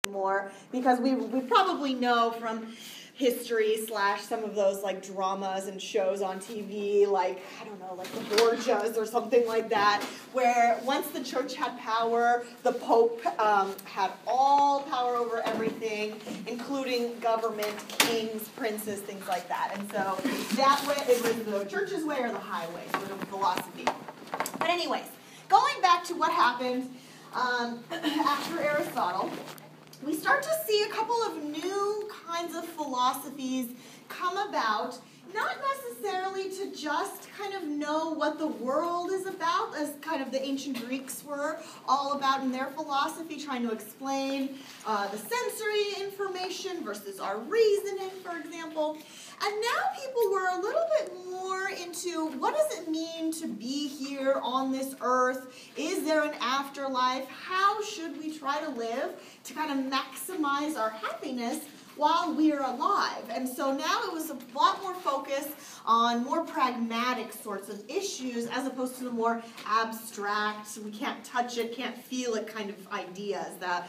more, because we probably know from history / some of those like dramas and shows on TV, like, I don't know, like the Borgias or something like that, where once the church had power, the Pope had all power over everything, including government, kings, princes, things like that. And so that way, it was the church's way or the highway sort of philosophy. But anyways, going back to what happened after Aristotle, we start to see a couple of new kinds of philosophies come about, not necessarily to just kind of know what the world is about, as kind of the ancient Greeks were all about in their philosophy, trying to explain the sensory information versus our reasoning, for example. And now people were a little bit more into, what does it mean to be here on this earth? Is there an afterlife? How should we try to live to kind of maximize our happiness while we are alive? And so now it was a lot more focus on more pragmatic sorts of issues, as opposed to the more abstract, we can't touch it, can't feel it kind of ideas that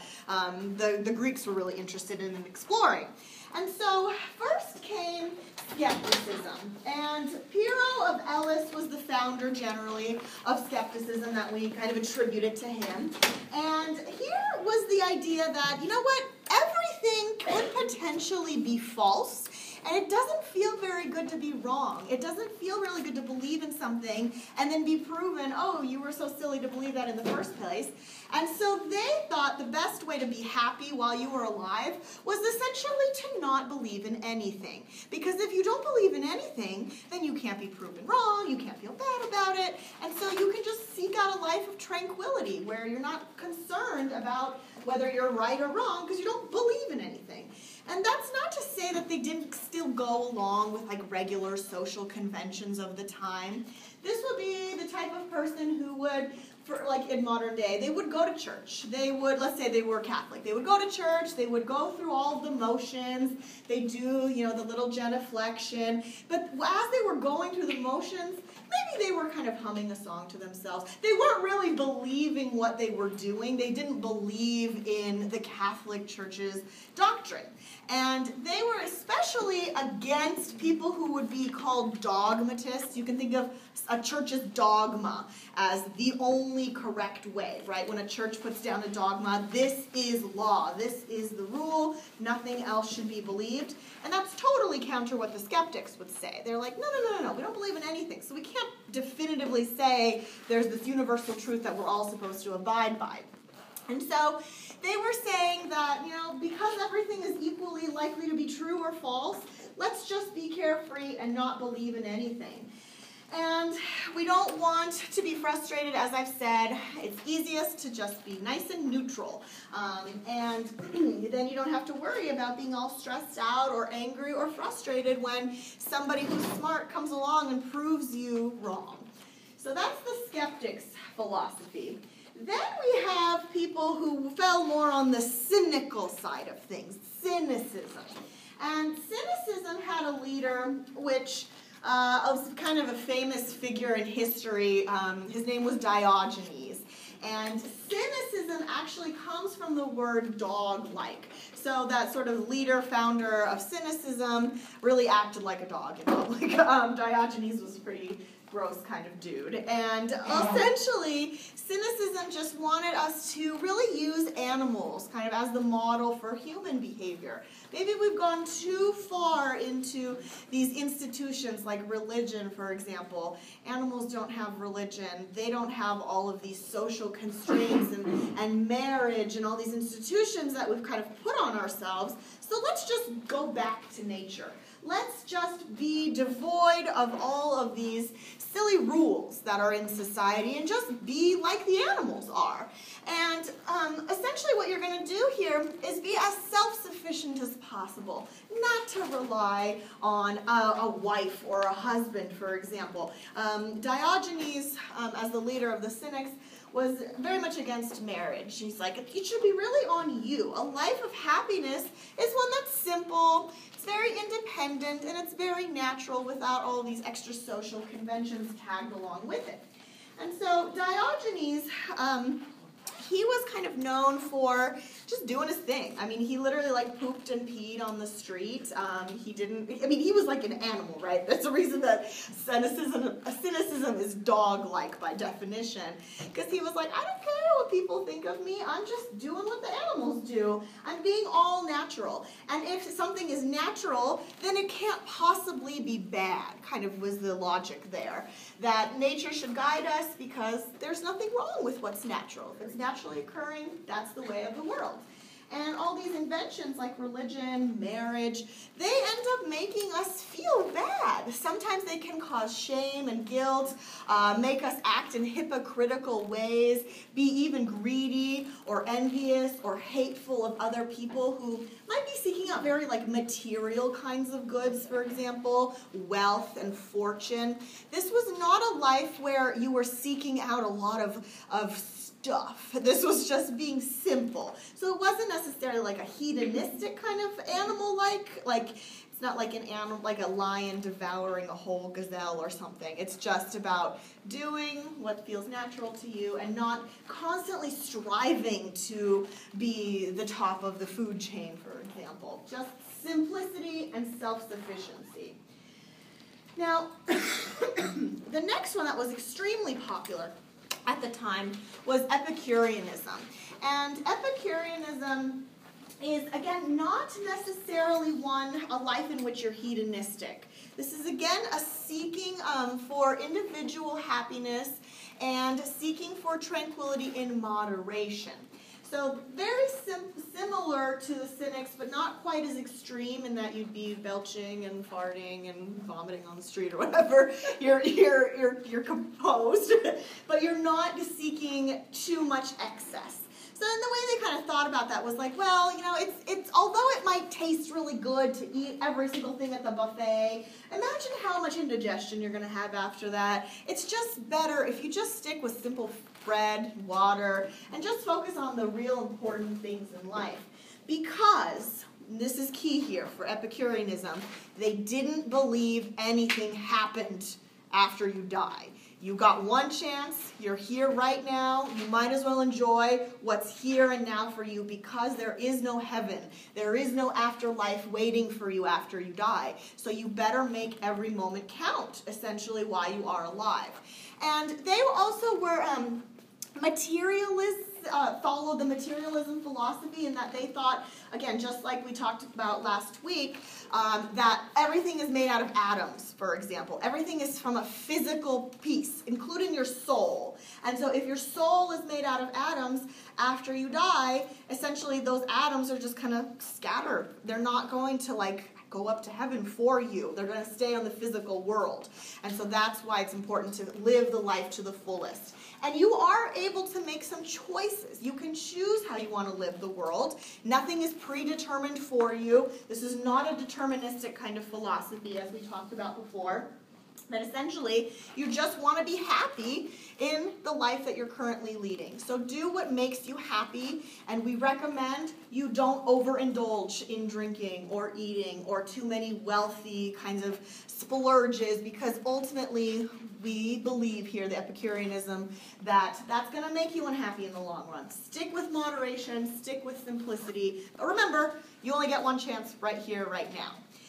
the Greeks were really interested in exploring. And so first came skepticism. And Pyrrho of Elis was the founder, generally, of skepticism that we kind of attributed to him. And here was the idea that, you know what, everything could potentially be false, and it doesn't feel very good to be wrong. It doesn't feel really good to believe in something and then be proven, oh, you were so silly to believe that in the first place. And so they thought the best way to be happy while you were alive was essentially to not believe in anything. Because if you don't believe in anything, then you can't be proven wrong, you can't feel bad about it, and so you can just seek out a life of tranquility where you're not concerned about whether you're right or wrong because you don't believe in anything. And that's not to say that they didn't still go along with like regular social conventions of the time. This would be the type of person who would, like in modern day, they would go to church. They would, let's say they were Catholic, they would go to church, they would go through all of the motions, they do, the little genuflection, but as they were going through the motions, maybe they were kind of humming a song to themselves. They weren't really believing what they were doing. They didn't believe in the Catholic Church's doctrine. And they were especially against people who would be called dogmatists. You can think of a church's dogma as the only correct way, right? When a church puts down a dogma, this is law, this is the rule, nothing else should be believed. And that's totally counter what the skeptics would say. They're like, no, we don't believe in anything, so we can't definitively say there's this universal truth that we're all supposed to abide by. And so they were saying that, because everything is equally likely to be true or false, let's just be carefree and not believe in anything. And we don't want to be frustrated, as I've said. It's easiest to just be nice and neutral. And then you don't have to worry about being all stressed out or angry or frustrated when somebody who's smart comes along and proves you wrong. So that's the skeptics' philosophy. Then we have people who fell more on the cynical side of things, cynicism. And cynicism had a leader which was kind of a famous figure in history. His name was Diogenes. And cynicism actually comes from the word dog-like. So that sort of leader, founder of cynicism really acted like a dog in public. Diogenes was a pretty gross kind of dude. And essentially, cynicism just wanted us to really use animals kind of as the model for human behavior. Maybe we've gone too far into these institutions like religion, for example. Animals don't have religion. They don't have all of these social constraints and marriage and all these institutions that we've kind of put on ourselves. So let's just go back to nature. Let's just be devoid of all of these silly rules that are in society and just be like the animals are. And essentially what you're going to do here is be as self-sufficient as possible, not to rely on a wife or a husband, for example. Diogenes, as the leader of the Cynics, was very much against marriage. He's like, it should be really on you. A life of happiness is one that's simple, it's very independent, and it's very natural without all these extra social conventions tagged along with it. And so Diogenes, he was kind of known for just doing his thing. I mean, he literally like pooped and peed on the street. He was like an animal, right? That's the reason that cynicism is dog-like by definition. Because he was like, I don't care what people think of me. I'm just doing what the animals do. I'm being all natural. And if something is natural, then it can't possibly be bad, kind of was the logic there. That nature should guide us because there's nothing wrong with what's natural. If it's naturally occurring, that's the way of the world. And all these inventions like religion, marriage, they end up making us feel bad. Sometimes they can cause shame and guilt, make us act in hypocritical ways, be even greedy or envious or hateful of other people who might be seeking out very like material kinds of goods, for example, wealth and fortune. This was not a life where you were seeking out a lot of stuff. This was just being simple. So it wasn't necessarily like a hedonistic kind of animal like it's not like an animal like a lion devouring a whole gazelle or something. It's just about doing what feels natural to you and not constantly striving to be the top of the food chain, for example. Just simplicity and self-sufficiency. Now, the next one that was extremely popular at the time was Epicureanism. And Epicureanism is, again, not necessarily a life in which you're hedonistic. This is, again, a seeking for individual happiness and seeking for tranquility in moderation. So very similar to the Cynics, but not quite as extreme in that you'd be belching and farting and vomiting on the street or whatever. You're composed, but you're not seeking too much excess. So then the way they kind of thought about that was like, well, it's although it might taste really good to eat every single thing at the buffet, imagine how much indigestion you're going to have after that. It's just better if you just stick with simple bread, water, and just focus on the real important things in life. Because, this is key here for Epicureanism, they didn't believe anything happened after you die. You got one chance, you're here right now, you might as well enjoy what's here and now for you because there is no heaven. There is no afterlife waiting for you after you die. So you better make every moment count, essentially, while you are alive. And they also were materialists, followed the materialism philosophy in that they thought, again, just like we talked about last week, that everything is made out of atoms, for example. Everything is from a physical piece, including your soul. And so if your soul is made out of atoms, after you die, essentially those atoms are just kind of scattered. They're not going to go up to heaven for you. They're going to stay on the physical world. And so that's why it's important to live the life to the fullest. And you are able to make some choices. You can choose how you want to live the world. Nothing is predetermined for you. This is not a deterministic kind of philosophy, as we talked about before. But essentially, you just want to be happy in the life that you're currently leading. So do what makes you happy, and we recommend you don't overindulge in drinking or eating or too many wealthy kinds of splurges, because ultimately we believe here, the Epicureanism, that that's going to make you unhappy in the long run. Stick with moderation, stick with simplicity, but remember, you only get one chance right here, right now.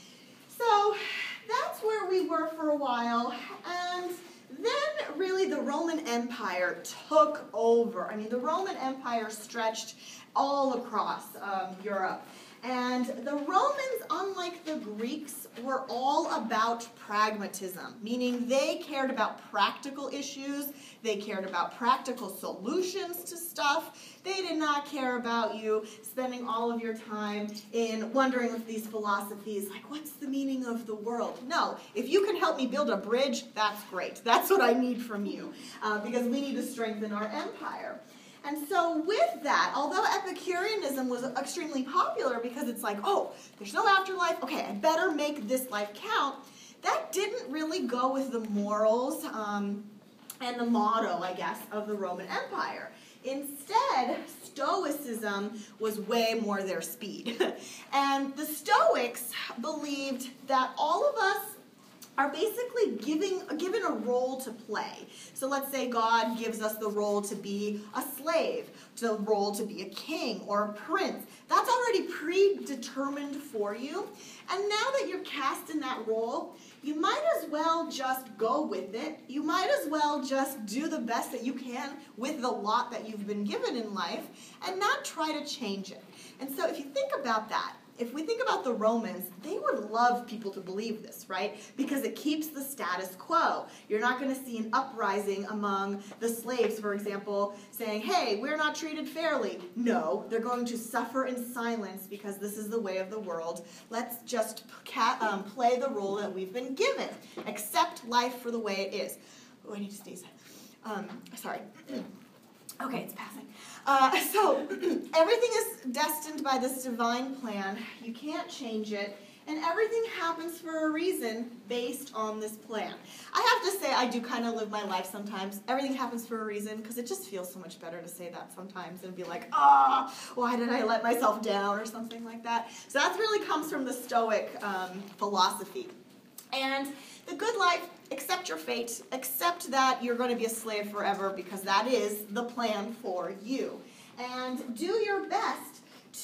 So that's where we were for a while, and then really the Roman Empire took over. I mean, the Roman Empire stretched all across Europe. And the Romans, unlike the Greeks, were all about pragmatism, meaning they cared about practical issues, they cared about practical solutions to stuff. They did not care about you spending all of your time in wondering with these philosophies, like, what's the meaning of the world? No, if you can help me build a bridge, that's great. That's what I need from you, because we need to strengthen our empire. And so with that, although Epicureanism was extremely popular because it's like, oh, there's no afterlife, okay, I better make this life count, that didn't really go with the morals and the motto, I guess, of the Roman Empire. Instead, Stoicism was way more their speed. And the Stoics believed that all of us are basically given a role to play. So let's say God gives us the role to be a slave, the role to be a king or a prince. That's already predetermined for you. And now that you're cast in that role, you might as well just go with it. You might as well just do the best that you can with the lot that you've been given in life and not try to change it. And so if you think about that, if we think about the Romans, they would love people to believe this, right? Because it keeps the status quo. You're not going to see an uprising among the slaves, for example, saying, hey, we're not treated fairly. No, they're going to suffer in silence because this is the way of the world. Let's just play the role that we've been given. Accept life for the way it is. Oh, I need to sneeze. Sorry. Okay, it's passing. So everything is destined by this divine plan. You can't change it. And everything happens for a reason based on this plan. I have to say I do kind of live my life sometimes. Everything happens for a reason because it just feels so much better to say that sometimes and be like, why did I let myself down or something like that. So that really comes from the Stoic philosophy. And the good life, accept your fate, accept that you're going to be a slave forever because that is the plan for you. And do your best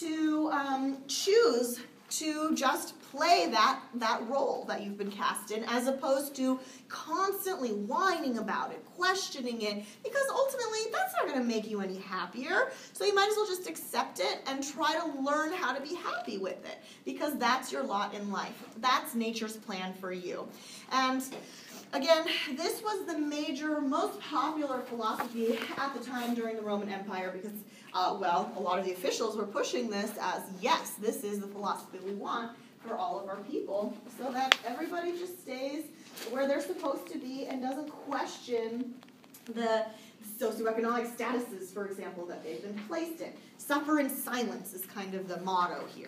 to choose to just play that role that you've been cast in as opposed to constantly whining about it, questioning it, because ultimately that's not going to make you any happier. So you might as well just accept it and try to learn how to be happy with it because that's your lot in life. That's nature's plan for you. And again, this was the most popular philosophy at the time during the Roman Empire because, a lot of the officials were pushing this as, yes, this is the philosophy we want for all of our people so that everybody just stays where they're supposed to be and doesn't question the socioeconomic statuses, for example, that they've been placed in. Suffer in silence is kind of the motto here.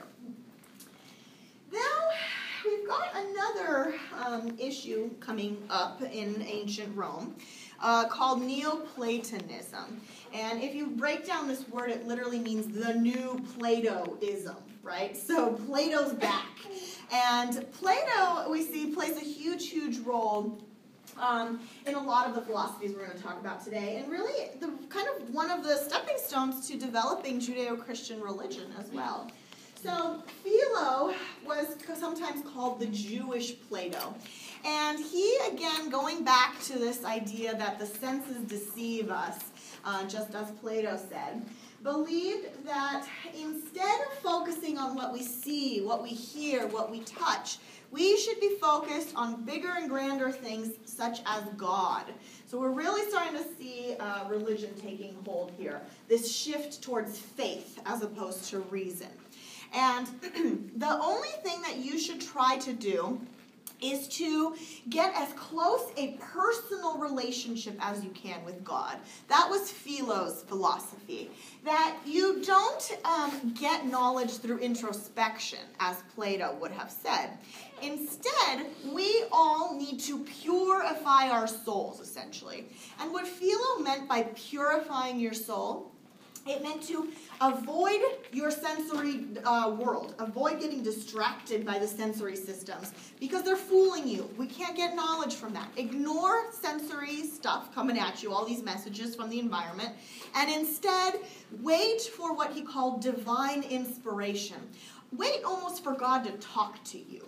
Now, we've got another issue coming up in ancient Rome called Neoplatonism. And if you break down this word, it literally means the new Platoism, right? So Plato's back. And Plato, we see, plays a huge, huge role in a lot of the philosophies we're going to talk about today. And really, one of the stepping stones to developing Judeo-Christian religion as well. So Philo was sometimes called the Jewish Plato. And he, again, going back to this idea that the senses deceive us, just as Plato said, believed that instead of focusing on what we see, what we hear, what we touch, we should be focused on bigger and grander things such as God. So we're really starting to see religion taking hold here, this shift towards faith as opposed to reason. And the only thing that you should try to do is to get as close a personal relationship as you can with God. That was Philo's philosophy. That you don't get knowledge through introspection, as Plato would have said. Instead, we all need to purify our souls, essentially. And what Philo meant by purifying your soul, it meant to avoid your sensory world. Avoid getting distracted by the sensory systems because they're fooling you. We can't get knowledge from that. Ignore sensory stuff coming at you, all these messages from the environment, and instead wait for what he called divine inspiration. Wait almost for God to talk to you.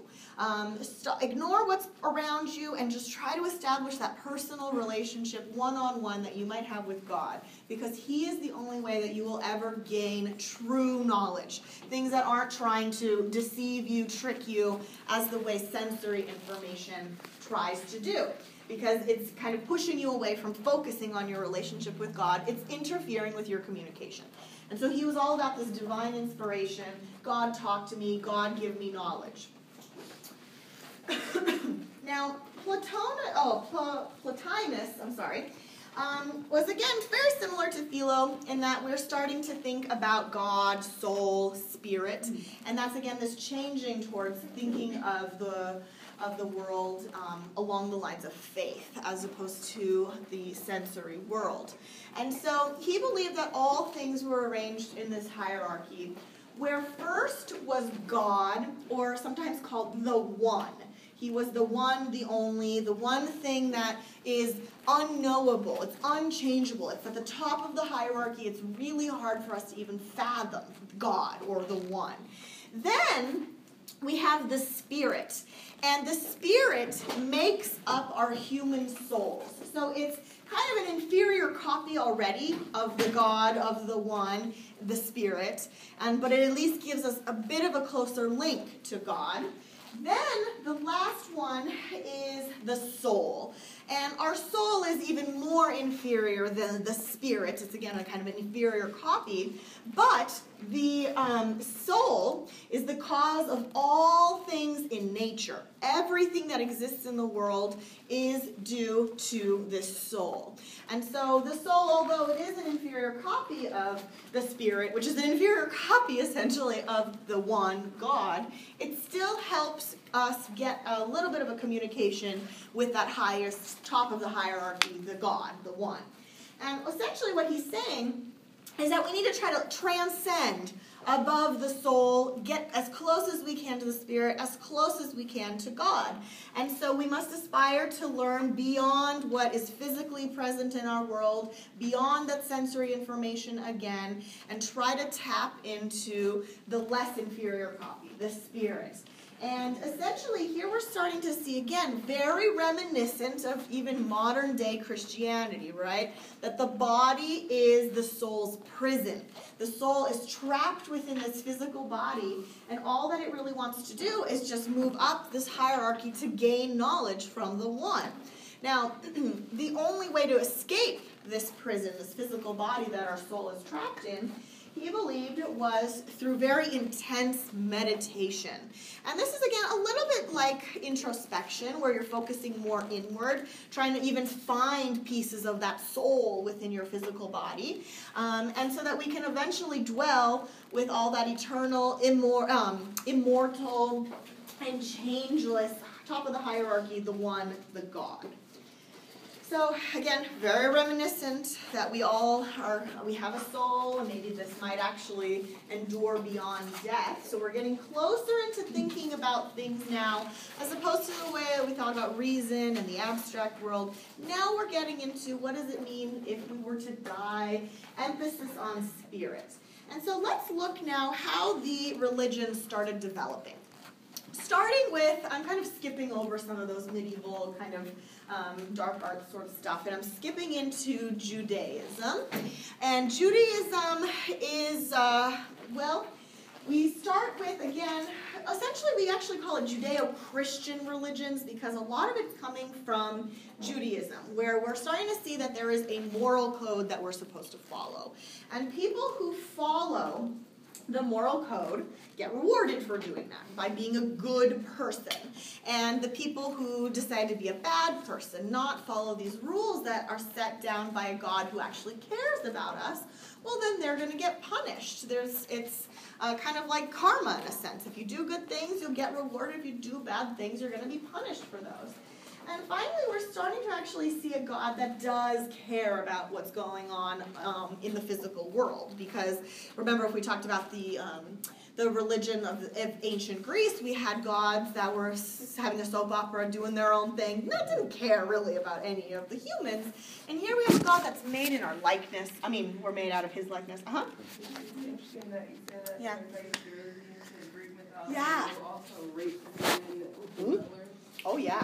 Ignore what's around you and just try to establish that personal relationship one-on-one that you might have with God, because he is the only way that you will ever gain true knowledge. Things that aren't trying to deceive you, trick you, as the way sensory information tries to do. Because it's kind of pushing you away from focusing on your relationship with God. It's interfering with your communication. And so he was all about this divine inspiration. God talk to me. God give me knowledge. Now, Plotinus, was again very similar to Philo in that we're starting to think about God, soul, spirit, and that's again this changing towards thinking of the world along the lines of faith as opposed to the sensory world. And so he believed that all things were arranged in this hierarchy, where first was God, or sometimes called the One. He was the one, the only, the one thing that is unknowable. It's unchangeable. It's at the top of the hierarchy. It's really hard for us to even fathom God or the one. Then we have the Spirit. And the Spirit makes up our human souls. So it's kind of an inferior copy already of the God, of the one, the Spirit. But it at least gives us a bit of a closer link to God. Then the last one is the soul. And our soul is even more inferior than the Spirit. It's, again, a kind of an inferior copy. But the soul is the cause of all things in nature. Everything that exists in the world is due to this soul. And so the soul, although it is an inferior copy of the Spirit, which is an inferior copy, essentially, of the one, God, it still helps us get a little bit of a communication with that highest, top of the hierarchy, the God, the one. And essentially what he's saying is that we need to try to transcend above the soul, get as close as we can to the Spirit, as close as we can to God. And so we must aspire to learn beyond what is physically present in our world, beyond that sensory information again, and try to tap into the less inferior copy, the Spirit. And essentially, here we're starting to see, again, very reminiscent of even modern-day Christianity, right? That the body is the soul's prison. The soul is trapped within this physical body, and all that it really wants to do is just move up this hierarchy to gain knowledge from the one. Now, the only way to escape this prison, this physical body that our soul is trapped in, he believed it was through very intense meditation. And this is, again, a little bit like introspection, where you're focusing more inward, trying to even find pieces of that soul within your physical body, and so that we can eventually dwell with all that eternal, immortal, and changeless, top of the hierarchy, the one, the God. So, again, very reminiscent that we have a soul, and maybe this might actually endure beyond death. So we're getting closer into thinking about things now, as opposed to the way we thought about reason and the abstract world. Now we're getting into what does it mean if we were to die, emphasis on spirit. And so let's look now how the religion started developing. Starting with, I'm kind of skipping over some of those medieval kind of dark arts sort of stuff, and I'm skipping into Judaism. And Judaism is, we start with, again, essentially we actually call it Judeo-Christian religions because a lot of it's coming from Judaism, where we're starting to see that there is a moral code that we're supposed to follow. And people who follow the moral code get rewarded for doing that by being a good person. And the people who decide to be a bad person, not follow these rules that are set down by a God who actually cares about us, well, then they're going to get punished. It's kind of like karma in a sense. If you do good things, you'll get rewarded. If you do bad things, you're going to be punished for those. And finally, we're starting to actually see a God that does care about what's going on in the physical world. Because remember, if we talked about the religion of ancient Greece, we had gods that were having a soap opera, doing their own thing. That didn't care really about any of the humans. And here we have a God that's made in our likeness. I mean, we're made out of his likeness. Uh-huh. It's interesting that you say that. Yeah. In Greek mythology, Yeah. also rape women. Oh, yeah.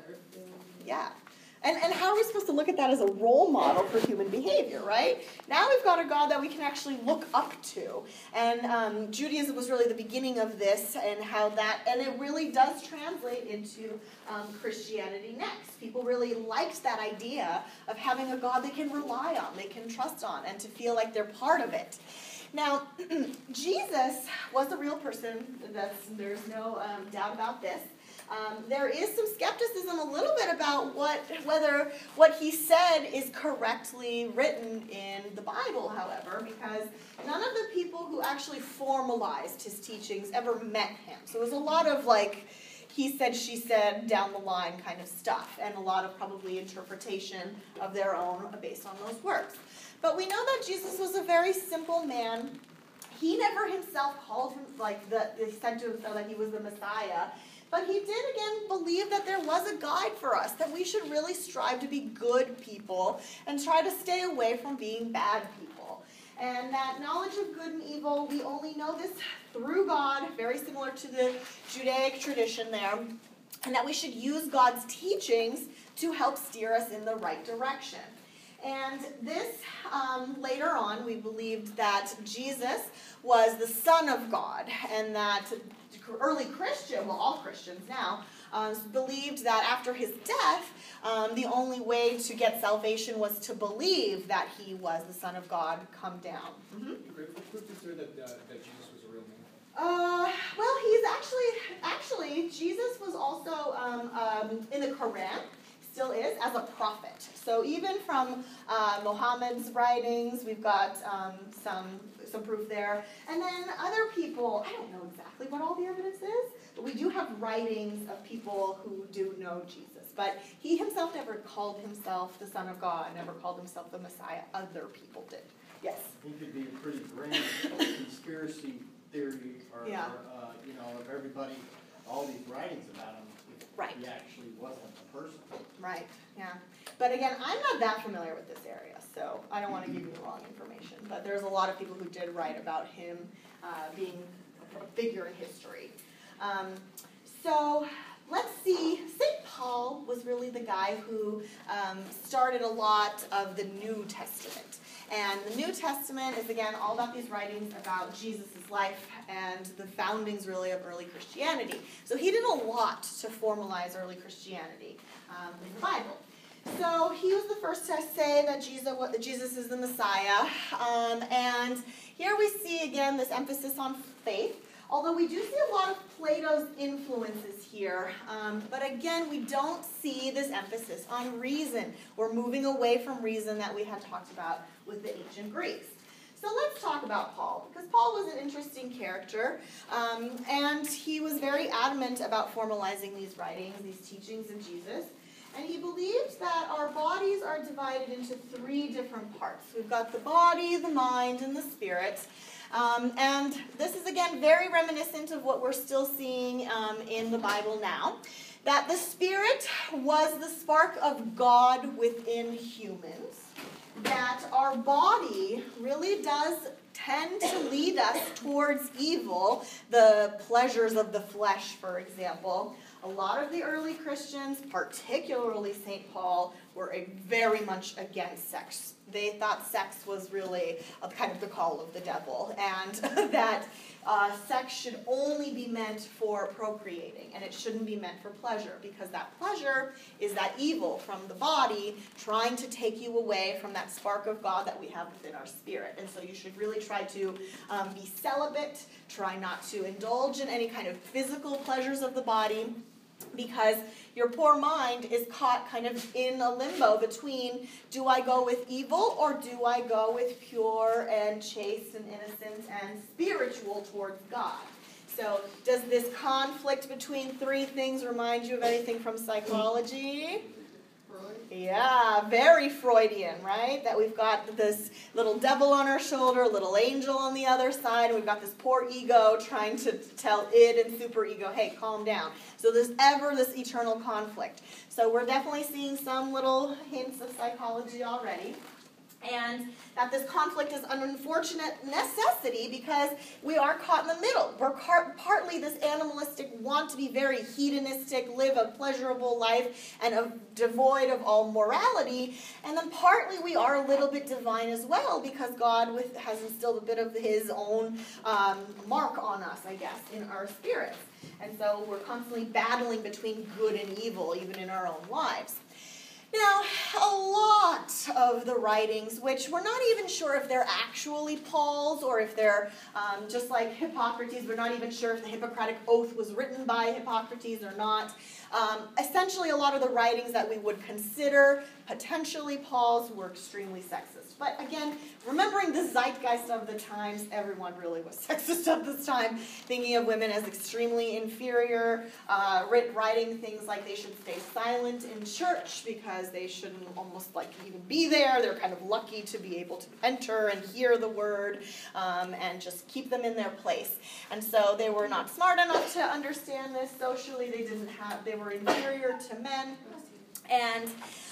Yeah. And how are we supposed to look at that as a role model for human behavior, right? Now we've got a God that we can actually look up to. And Judaism was really the beginning of this, and it really does translate into Christianity next. People really liked that idea of having a God they can rely on, they can trust on, and to feel like they're part of it. Now, Jesus was a real person. There's no doubt about this. There is some skepticism a little bit about whether what he said is correctly written in the Bible, however, because none of the people who actually formalized his teachings ever met him. So it was a lot of he said, she said, down the line kind of stuff, and a lot of probably interpretation of their own based on those works. But we know that Jesus was a very simple man. He never himself called him, said to himself that he was the Messiah. But he did, again, believe that there was a guide for us, that we should really strive to be good people and try to stay away from being bad people. And that knowledge of good and evil, we only know this through God, very similar to the Judaic tradition there, and that we should use God's teachings to help steer us in the right direction. And this, later on, we believed that Jesus was the Son of God, and that early Christian, well, all Christians now, believed that after his death, the only way to get salvation was to believe that he was the Son of God come down. Mm-hmm. Proof is there that Jesus was a real man? Well, he's actually, Jesus was also in the Quran, still is, as a prophet. So even from Muhammad's writings, we've got some proof there. And then other people, I don't know exactly what all the evidence is, but we do have writings of people who do know Jesus. But he himself never called himself the Son of God, never called himself the Messiah. Other people did. Yes? He could be a pretty grand conspiracy theory, or of everybody, all these writings about him, if Right. he actually wasn't a person. Right, yeah. But again, I'm not that familiar with this area, so I don't want to give you the wrong information. But there's a lot of people who did write about him being a figure in history. So let's see. St. Paul was really the guy who started a lot of the New Testament. And the New Testament is, again, all about these writings about Jesus' life and the foundings, really, of early Christianity. So he did a lot to formalize early Christianity in the Bible. So he was the first to say that Jesus is the Messiah. And here we see, again, this emphasis on faith. Although we do see a lot of Plato's influences here, but again, we don't see this emphasis on reason. We're moving away from reason that we had talked about with the ancient Greeks. So let's talk about Paul, because Paul was an interesting character, and he was very adamant about formalizing these writings, these teachings of Jesus. And he believed that our bodies are divided into three different parts. We've got the body, the mind, and the spirit. And this is, again, very reminiscent of what we're still seeing in the Bible now. That the spirit was the spark of God within humans. That our body really does tend to lead us towards evil, the pleasures of the flesh, for example. A lot of the early Christians, particularly St. Paul, were very much against sex. They thought sex was really a kind of the call of the devil, and that sex should only be meant for procreating, and it shouldn't be meant for pleasure, because that pleasure is that evil from the body trying to take you away from that spark of God that we have within our spirit. And so you should really try to be celibate, try not to indulge in any kind of physical pleasures of the body, because your poor mind is caught kind of in a limbo between, do I go with evil or do I go with pure and chaste and innocent and spiritual towards God? So does this conflict between three things remind you of anything from psychology? Yeah, very Freudian, right? That we've got this little devil on our shoulder, little angel on the other side, and we've got this poor ego trying to tell id and superego, hey, calm down. So there's ever this eternal conflict. So we're definitely seeing some little hints of psychology already. And that this conflict is an unfortunate necessity because we are caught in the middle. We're partly this animalistic want to be very hedonistic, live a pleasurable life, and devoid of all morality. And then partly we are a little bit divine as well because God has instilled a bit of his own mark on us, I guess, in our spirits. And so we're constantly battling between good and evil, even in our own lives. Now, a lot of the writings, which we're not even sure if they're actually Paul's or if they're just like Hippocrates, we're not even sure if the Hippocratic Oath was written by Hippocrates or not. Essentially, a lot of the writings that we would consider potentially Paul's were extremely sexist. But again, remembering the zeitgeist of the times, everyone really was sexist at this time, thinking of women as extremely inferior, writing things like they should stay silent in church because they shouldn't almost like even be there. They're kind of lucky to be able to enter and hear the word, and just keep them in their place. And so they were not smart enough to understand this socially. They were inferior to men. And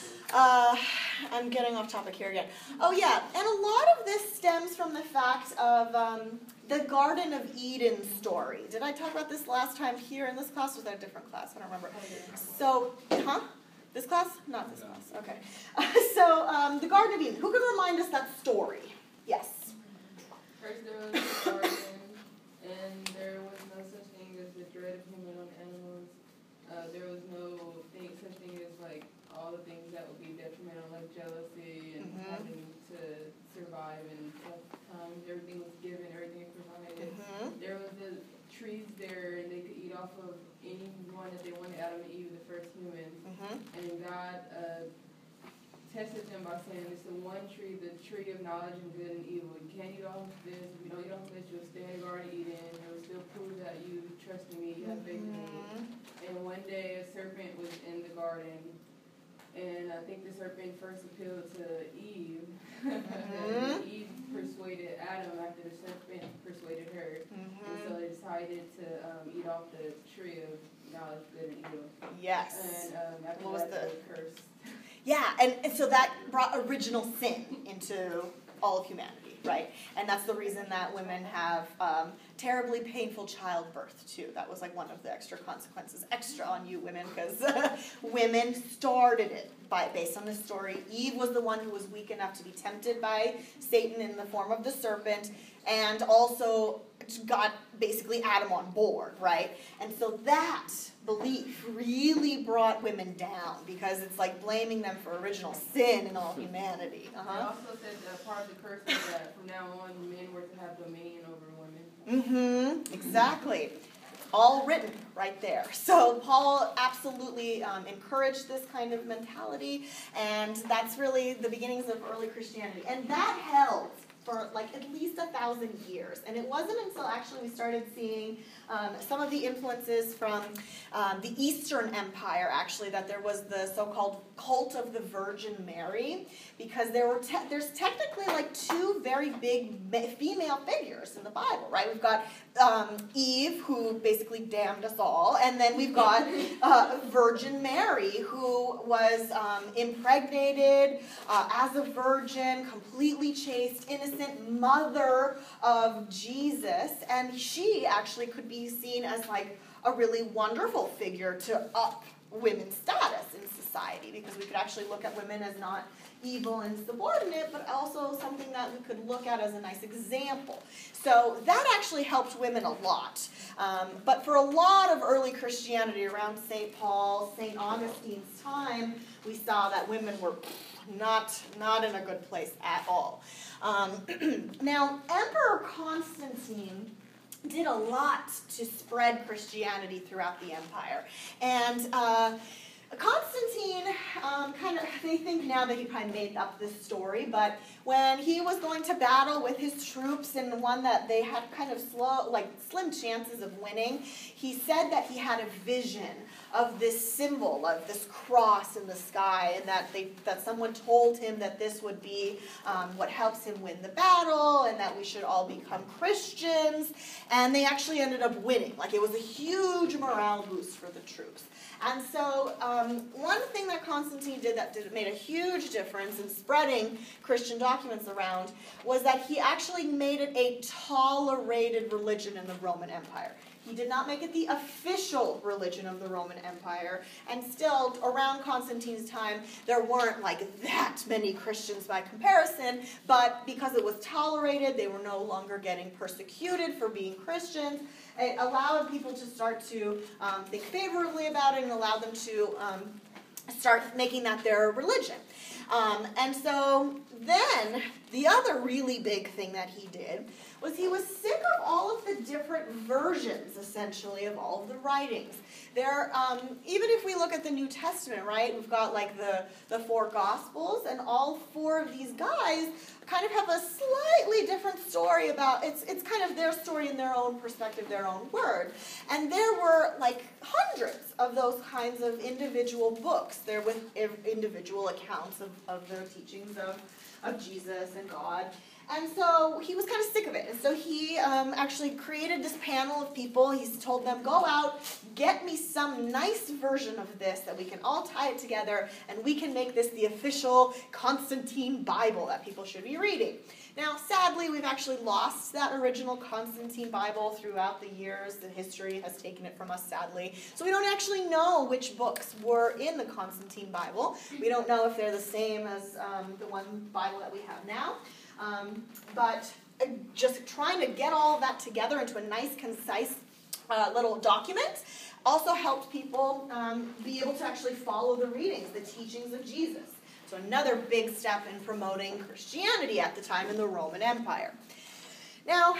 I'm getting off topic here again. Oh yeah, and a lot of this stems from the fact of the Garden of Eden story. Did I talk about this last time here in this class? Was that a different class? I don't remember. So, this class? Not this class. Okay. So, the Garden of Eden. Who can remind us that story? Yes. First there was a garden, and there was no such thing as the dread of human on animals. There was no such thing as like all the things that would be detrimental, like jealousy and having to survive in tough times. Everything was given, everything was provided. There was the trees there, and they could eat off of any one that they wanted. Adam and Eve, the first humans. And then God tested them by saying, it's the one tree, the tree of knowledge of good and evil. You can't eat off of this. If you don't eat off of this, you'll stay in the Garden of Eden. It will still prove that you trust in me, you have faith in me. And one day a serpent was in the garden, and I think the serpent first appealed to Eve. And Eve persuaded Adam after the serpent persuaded her. And so they decided to eat off the tree of knowledge of good and evil. Yes. And after what was that, they were cursed. Yeah, and so that brought original sin into all of humanity, right? And that's the reason that women have terribly painful childbirth, too. That was like one of the extra consequences. Extra on you women, because women started it based on this story. Eve was the one who was weak enough to be tempted by Satan in the form of the serpent, and also got basically Adam on board, right? And so that belief really brought women down, because it's like blaming them for original sin in all humanity. It also said that part of the curse was that from now on, men were to have dominion over women. Exactly. All written right there. So Paul absolutely encouraged this kind of mentality, and that's really the beginnings of early Christianity. And that held for like at least 1,000 years. And it wasn't until actually we started seeing some of the influences from the Eastern Empire, actually, that there was the so-called cult of the Virgin Mary, because there's technically like two very big female figures in the Bible, right? We've got Eve, who basically damned us all, and then we've got Virgin Mary, who was impregnated as a virgin, completely chaste, innocent mother of Jesus, and she actually could be seen as like a really wonderful figure to up women's status in society, because we could actually look at women as not evil and subordinate, but also something that we could look at as a nice example. So that actually helped women a lot. But for a lot of early Christianity around St. Paul, St. Augustine's time, we saw that women were not in a good place at all. Now, Emperor Constantine did a lot to spread Christianity throughout the empire. And Constantine, they think now that he probably made up this story, but when he was going to battle with his troops and one that they had kind of slim chances of winning, he said that he had a vision of this symbol, of this cross in the sky, and that someone told him that this would be what helps him win the battle, and that we should all become Christians, and they actually ended up winning. Like, it was a huge morale boost for the troops. And so one thing that Constantine did that made a huge difference in spreading Christian documents around was that he actually made it a tolerated religion in the Roman Empire. He did not make it the official religion of the Roman Empire, and still, around Constantine's time, there weren't like that many Christians by comparison, but because it was tolerated, they were no longer getting persecuted for being Christians. It allowed people to start to think favorably about it and allowed them to start making that their religion. And so then, the other really big thing that he did was he was sick of all of the different versions, essentially, of all of the writings. There, even if we look at the New Testament, right, we've got like the 4 Gospels, and all 4 of these guys kind of have a slightly different story about, it's kind of their story in their own perspective, their own word. And there were like hundreds of those kinds of individual books there with individual accounts of the teachings of Jesus and God. And so he was kind of sick of it. And so he actually created this panel of people. He's told them, go out, get me some nice version of this that we can all tie it together, and we can make this the official Constantine Bible that people should be reading. Now, sadly, we've actually lost that original Constantine Bible throughout the years. The history has taken it from us, sadly. So we don't actually know which books were in the Constantine Bible. We don't know if they're the same as the one Bible that we have now. But just trying to get all of that together into a nice, concise little document also helped people be able to actually follow the readings, the teachings of Jesus. So another big step in promoting Christianity at the time in the Roman Empire. Now,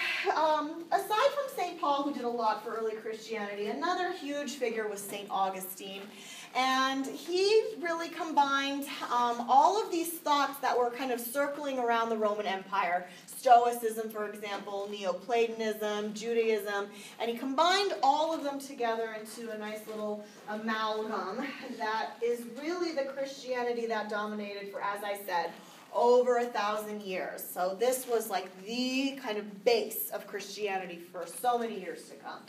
aside from St. Paul, who did a lot for early Christianity, another huge figure was St. Augustine. And he really combined all of these thoughts that were kind of circling around the Roman Empire. Stoicism, for example, Neoplatonism, Judaism. And he combined all of them together into a nice little amalgam that is really the Christianity that dominated for, as I said, over 1,000 years. So this was like the kind of base of Christianity for so many years to come.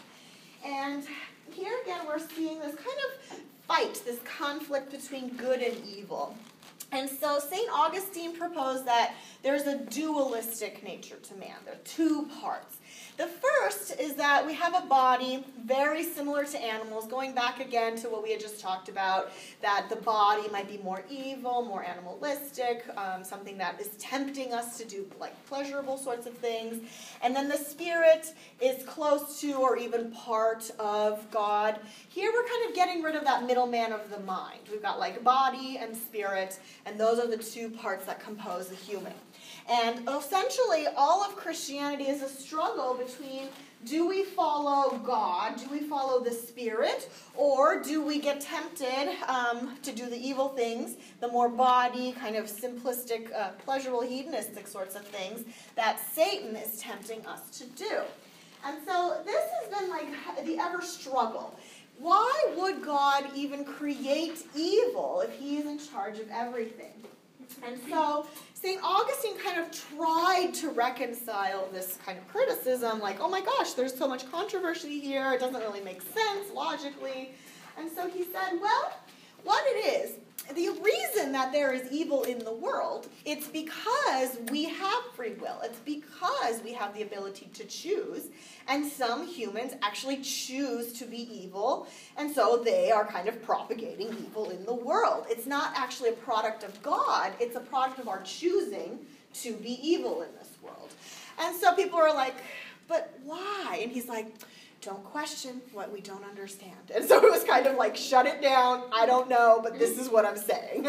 And here again we're seeing this kind of fight, this conflict between good and evil. And so St. Augustine proposed that there's a dualistic nature to man. There are 2 parts. The first is that we have a body very similar to animals, going back again to what we had just talked about, that the body might be more evil, more animalistic, something that is tempting us to do like pleasurable sorts of things. And then the spirit is close to or even part of God. Here we're kind of getting rid of that middleman of the mind. We've got like body and spirit, and those are the 2 parts that compose the human. And essentially, all of Christianity is a struggle between, do we follow God, do we follow the Spirit, or do we get tempted to do the evil things, the more body, kind of simplistic, pleasurable, hedonistic sorts of things that Satan is tempting us to do. And so this has been like the ever struggle. Why would God even create evil if he is in charge of everything? And so St. Augustine kind of tried to reconcile this kind of criticism, like, oh my gosh, there's so much controversy here, it doesn't really make sense logically. And so he said, well, what it is, the reason that there is evil in the world, it's because we have free will. It's because we have the ability to choose. And some humans actually choose to be evil, and so they are kind of propagating evil in the world. It's not actually a product of God. It's a product of our choosing to be evil in this world. And so people are like, but why? And he's like, don't question what we don't understand. And so it was kind of like, shut it down, I don't know, but this is what I'm saying.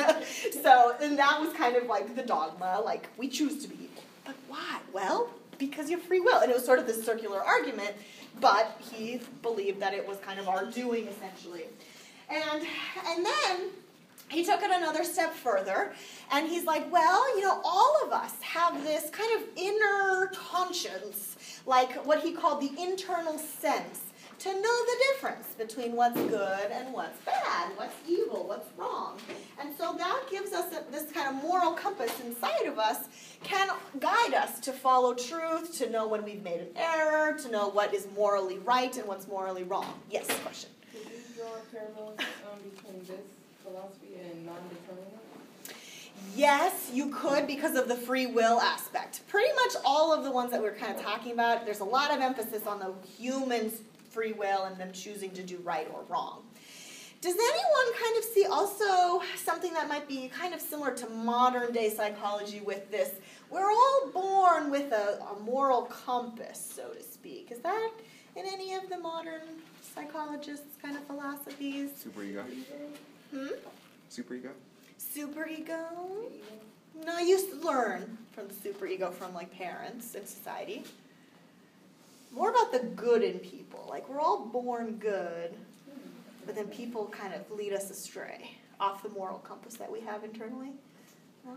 And that was kind of like the dogma, like, we choose to be evil. But why? Well, because you have free will. And it was sort of this circular argument, but he believed that it was kind of our doing, essentially. And then he took it another step further, and he's like, well, you know, all of us have this kind of inner conscience, like what he called the internal sense, to know the difference between what's good and what's bad, what's evil, what's wrong. And so that gives us this kind of moral compass inside of us, can guide us to follow truth, to know when we've made an error, to know what is morally right and what's morally wrong. Yes, question? Could you draw parallels between this philosophy and non-determinism? Yes, you could, because of the free will aspect. Pretty much all of the ones that we're kind of talking about, there's a lot of emphasis on the human's free will and them choosing to do right or wrong. Does anyone kind of see also something that might be kind of similar to modern day psychology with this? We're all born with a moral compass, so to speak. Is that in any of the modern psychologists' kind of philosophies? Superego. Superego? Superego? No, you learn from the superego from like parents and society. more about the good in people. Like, we're all born good, but then people kind of lead us astray off the moral compass that we have internally. No?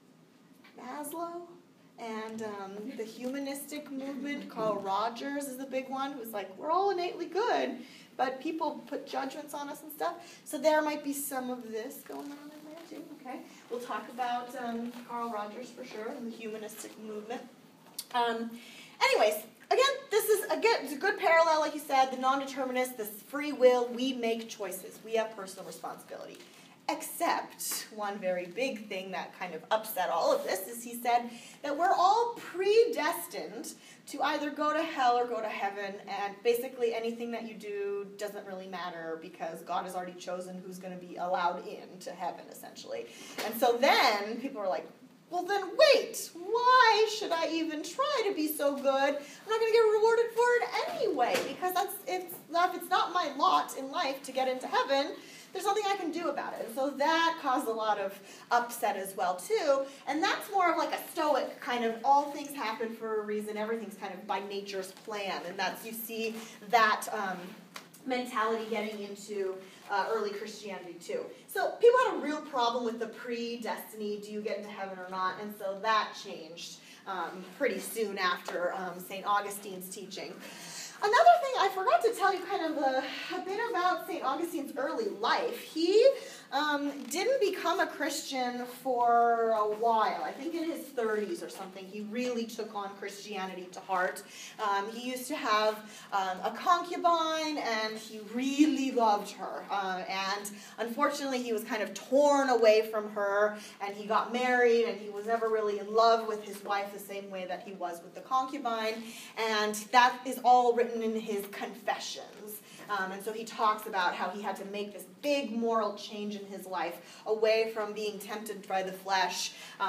Maslow and the humanistic movement, Carl Rogers is a big one, who's like, we're all innately good, but people put judgments on us and stuff. So there might be some of this going on in there too, okay? We'll talk about Carl Rogers for sure and the humanistic movement. Anyways, it's a good parallel, like you said, the non-determinist, this free will, we make choices. We have personal responsibility. Except one very big thing that kind of upset all of this is he said that we're all predestined to either go to hell or go to heaven, and basically anything that you do doesn't really matter because God has already chosen who's going to be allowed into heaven, essentially. And so then people are like, well then wait, why should I even try to be so good? I'm not going to get rewarded for it anyway, because if it's not my lot in life to get into heaven, there's nothing I can do about it. And so that caused a lot of upset as well too. And that's more of like a stoic kind of, all things happen for a reason, everything's kind of by nature's plan. And you see that mentality getting into early Christianity too. So people had a real problem with the predestiny, do you get into heaven or not? And so that changed pretty soon after St. Augustine's teaching. Another thing, I forgot to tell you kind of a bit about St. Augustine's early life. He didn't become a Christian for a while. I think in his 30s or something, he really took on Christianity to heart. He used to have a concubine, and he really loved her. And unfortunately, he was kind of torn away from her, and he got married, and he was never really in love with his wife the same way that he was with the concubine. And that is all written in his Confessions. And so he talks about how he had to make this big moral change in his life, away from being tempted by the flesh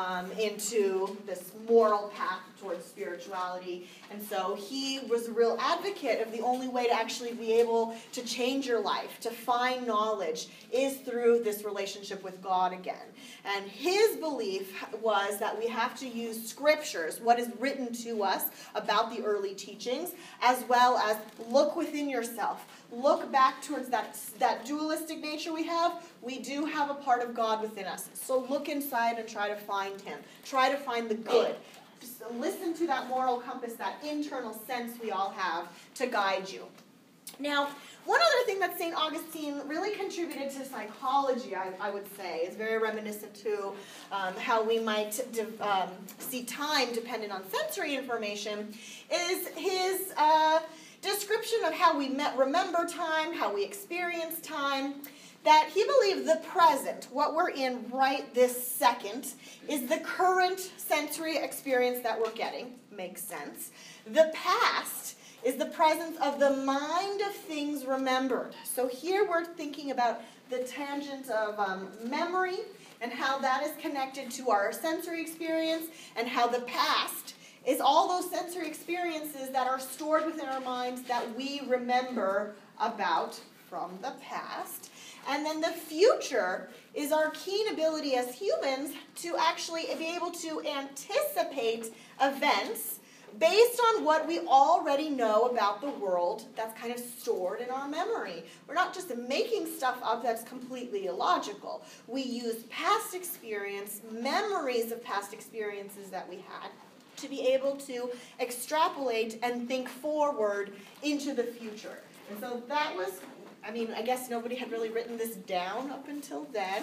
into this moral path towards spirituality. And so he was a real advocate of the only way to actually be able to change your life, to find knowledge, is through this relationship with God again. And his belief was that we have to use scriptures, what is written to us about the early teachings, as well as look within yourself. Look back towards that dualistic nature we have. We do have a part of God within us. So look inside and try to find him. Try to find the good. Just listen to that moral compass, that internal sense we all have to guide you. Now, one other thing that St. Augustine really contributed to psychology, I would say, is very reminiscent to how we might see time dependent on sensory information, is his description of how we remember time, how we experience time, that he believed the present, what we're in right this second, is the current sensory experience that we're getting. Makes sense. The past is the presence of the mind of things remembered. So here we're thinking about the tangent of memory and how that is connected to our sensory experience, and how the past is all those sensory experiences that are stored within our minds that we remember about from the past. And then the future is our keen ability as humans to actually be able to anticipate events based on what we already know about the world that's kind of stored in our memory. We're not just making stuff up that's completely illogical. We use past experience, memories of past experiences that we had, to be able to extrapolate and think forward into the future. And so that was, I guess nobody had really written this down up until then.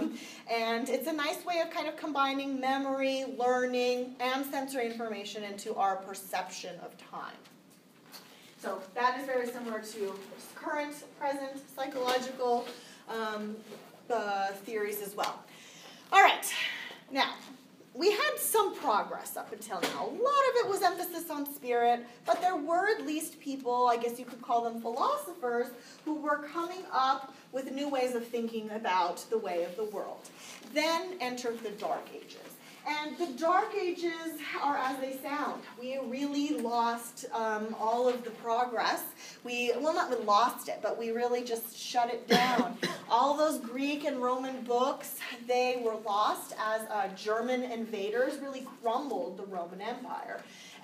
And it's a nice way of kind of combining memory, learning, and sensory information into our perception of time. So that is very similar to current, present, psychological theories as well. All right, now, we had some progress up until now. A lot of it was emphasis on spirit, but there were at least people, I guess you could call them philosophers, who were coming up with new ways of thinking about the way of the world. Then entered the Dark Ages. And the Dark Ages are as they sound. We really lost all of the progress. Not we lost it, but we really just shut it down. All those Greek and Roman books, they were lost as German invaders really crumbled the Roman Empire.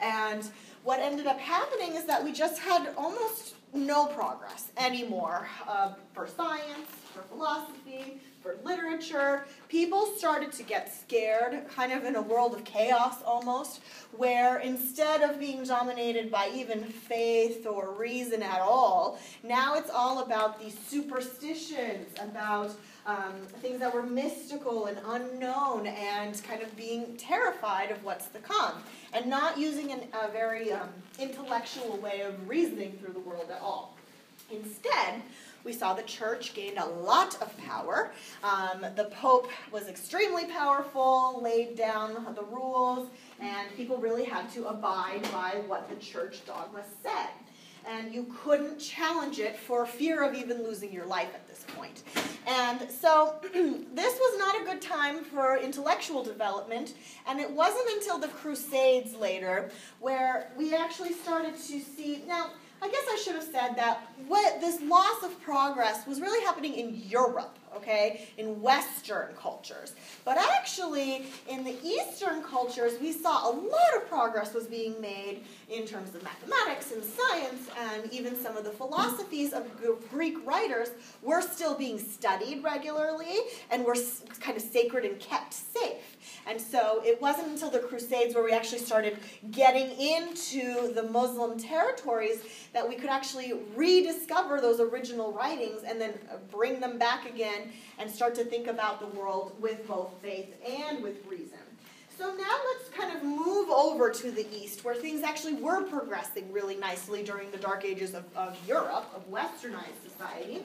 And what ended up happening is that we just had almost no progress anymore for science, for philosophy, for literature. People started to get scared, kind of in a world of chaos almost, where instead of being dominated by even faith or reason at all, now it's all about these superstitions, about things that were mystical and unknown, and kind of being terrified of what's to come, and not using a very intellectual way of reasoning through the world at all. Instead, we saw the church gained a lot of power. The Pope was extremely powerful, laid down the rules, and people really had to abide by what the church dogma said. And you couldn't challenge it for fear of even losing your life at this point. And so this was not a good time for intellectual development, and it wasn't until the Crusades later where we actually started to see, now, I guess I should have said that this loss of progress was really happening in Europe, okay, in Western cultures. But actually, in the Eastern cultures, we saw a lot of progress was being made in terms of mathematics and science, and even some of the philosophies of Greek writers were still being studied regularly and were kind of sacred and kept safe. And so it wasn't until the Crusades where we actually started getting into the Muslim territories that we could actually rediscover those original writings and then bring them back again and start to think about the world with both faith and with reason. So now let's kind of move over to the East, where things actually were progressing really nicely during the dark ages of Europe, of westernized society,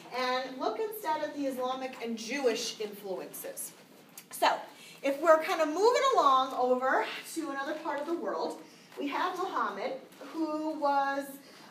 and look instead at the Islamic and Jewish influences. So, if we're kind of moving along over to another part of the world, we have Muhammad, who was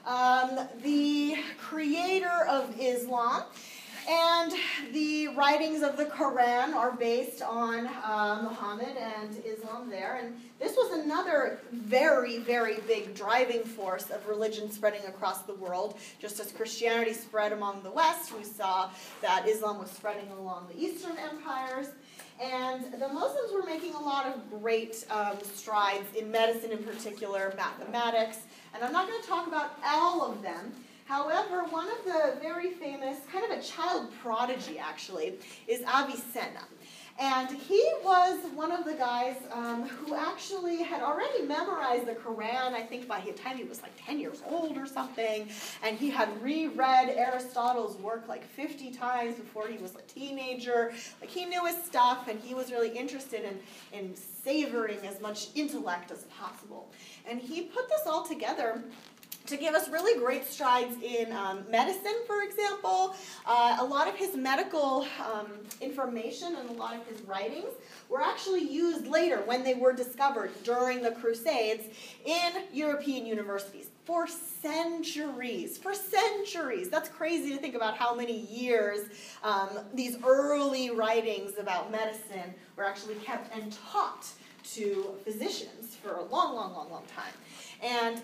the creator of Islam, and the writings of the Quran are based on Muhammad and Islam there. And this was another very, very big driving force of religion spreading across the world. Just as Christianity spread among the West, we saw that Islam was spreading along the Eastern empires. And the Muslims were making a lot of great strides in medicine in particular, mathematics. And I'm not going to talk about all of them. However, one of the very famous, kind of a child prodigy actually, is Avicenna. And he was one of the guys who actually had already memorized the Quran, I think by the time he was like 10 years old or something. And he had reread Aristotle's work like 50 times before he was a teenager. Like, he knew his stuff, and he was really interested in savoring as much intellect as possible. And he put this all together to give us really great strides in medicine, for example. A lot of his medical information and a lot of his writings were actually used later when they were discovered during the Crusades in European universities for centuries. For centuries. That's crazy to think about how many years these early writings about medicine were actually kept and taught to physicians for a long, long, long, long time. And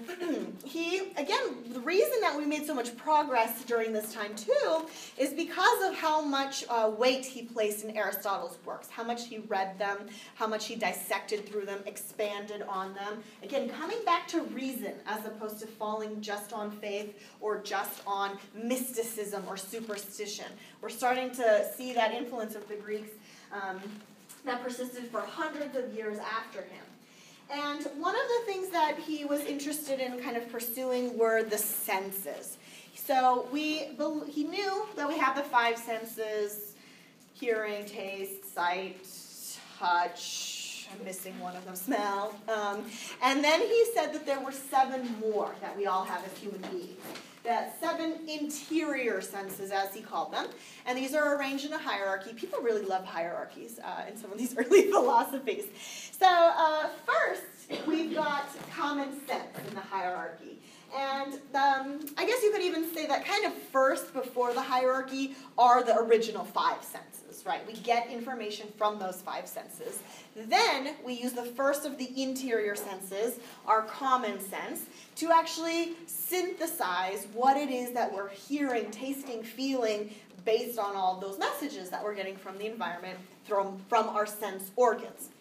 the reason that we made so much progress during this time too is because of how much weight he placed in Aristotle's works, how much he read them, how much he dissected through them, expanded on them. Again, coming back to reason as opposed to falling just on faith or just on mysticism or superstition. We're starting to see that influence of the Greeks that persisted for hundreds of years after him. And one of the things that he was interested in kind of pursuing were the senses. So he knew that we have the five senses: hearing, taste, sight, touch, I'm missing one of them, smell. And then he said that there were 7 more that we all have as human beings. That 7 interior senses, as he called them. And these are arranged in a hierarchy. People really love hierarchies in some of these early philosophies. So first, we've got common sense in the hierarchy. And I guess you could even say that kind of first, before the hierarchy, are the original 5 senses, right? We get information from those 5 senses. Then we use the first of the interior senses, our common sense, to actually synthesize what it is that we're hearing, tasting, feeling, based on all those messages that we're getting from the environment, from our sense organs.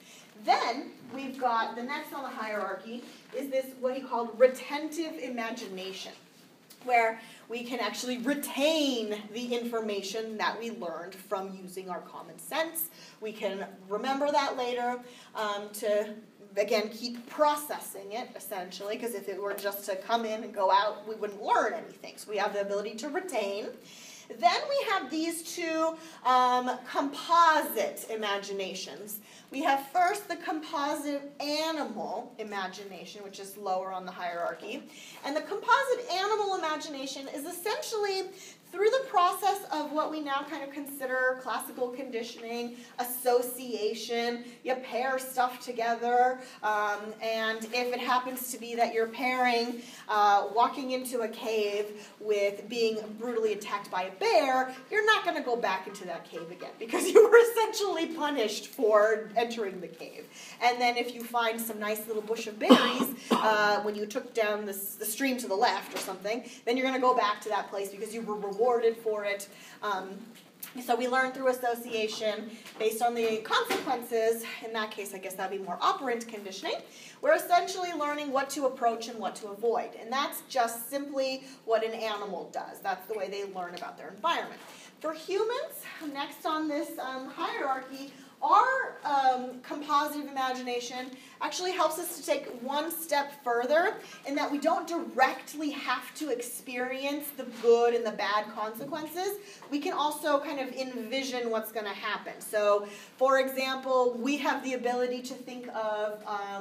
Then we've got the next on the hierarchy is this what he called retentive imagination, where we can actually retain the information that we learned from using our common sense. We can remember that later to, again, keep processing it, essentially, because if it were just to come in and go out, we wouldn't learn anything. So we have the ability to retain. Then we have these two composite imaginations. We have first the composite animal imagination, which is lower on the hierarchy. And the composite animal imagination is essentially through the process of what we now kind of consider classical conditioning, association. You pair stuff together, and if it happens to be that you're pairing walking into a cave with being brutally attacked by a bear, you're not going to go back into that cave again because you were essentially punished for entering the cave. And then if you find some nice little bush of berries when you took down the stream to the left or something, then you're going to go back to that place because you were rewarded for it. So we learn through association based on the consequences. In that case, I guess that would be more operant conditioning. We're essentially learning what to approach and what to avoid. And that's just simply what an animal does. That's the way they learn about their environment. For humans, next on this hierarchy, our compositive imagination actually helps us to take one step further in that we don't directly have to experience the good and the bad consequences. We can also kind of envision what's going to happen. So, for example, we have the ability to think of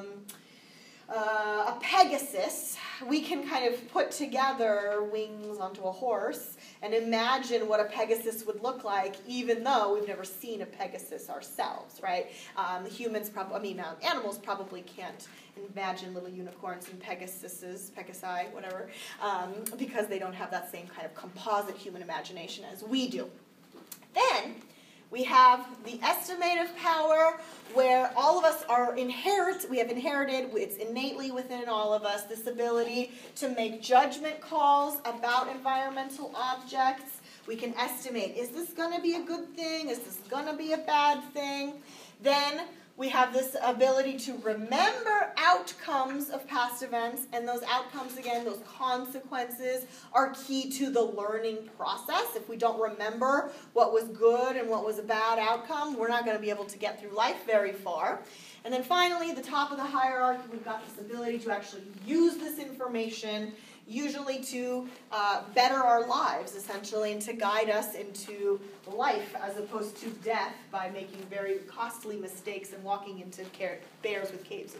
a Pegasus. We can kind of put together wings onto a horse and imagine what a Pegasus would look like, even though we've never seen a Pegasus ourselves, right? Animals probably can't imagine little unicorns and Pegasi, whatever, because they don't have that same kind of composite human imagination as we do. Then we have the estimative power, where all of us we have inherited, it's innately within all of us, this ability to make judgment calls about environmental objects. We can estimate, is this going to be a good thing? Is this going to be a bad thing? Then we have this ability to remember outcomes of past events, and those outcomes, again, those consequences, are key to the learning process. If we don't remember what was good and what was a bad outcome, we're not going to be able to get through life very far. And then finally, the top of the hierarchy, we've got this ability to actually use this information, usually to better our lives, essentially, and to guide us into life as opposed to death by making very costly mistakes and walking into caves with bears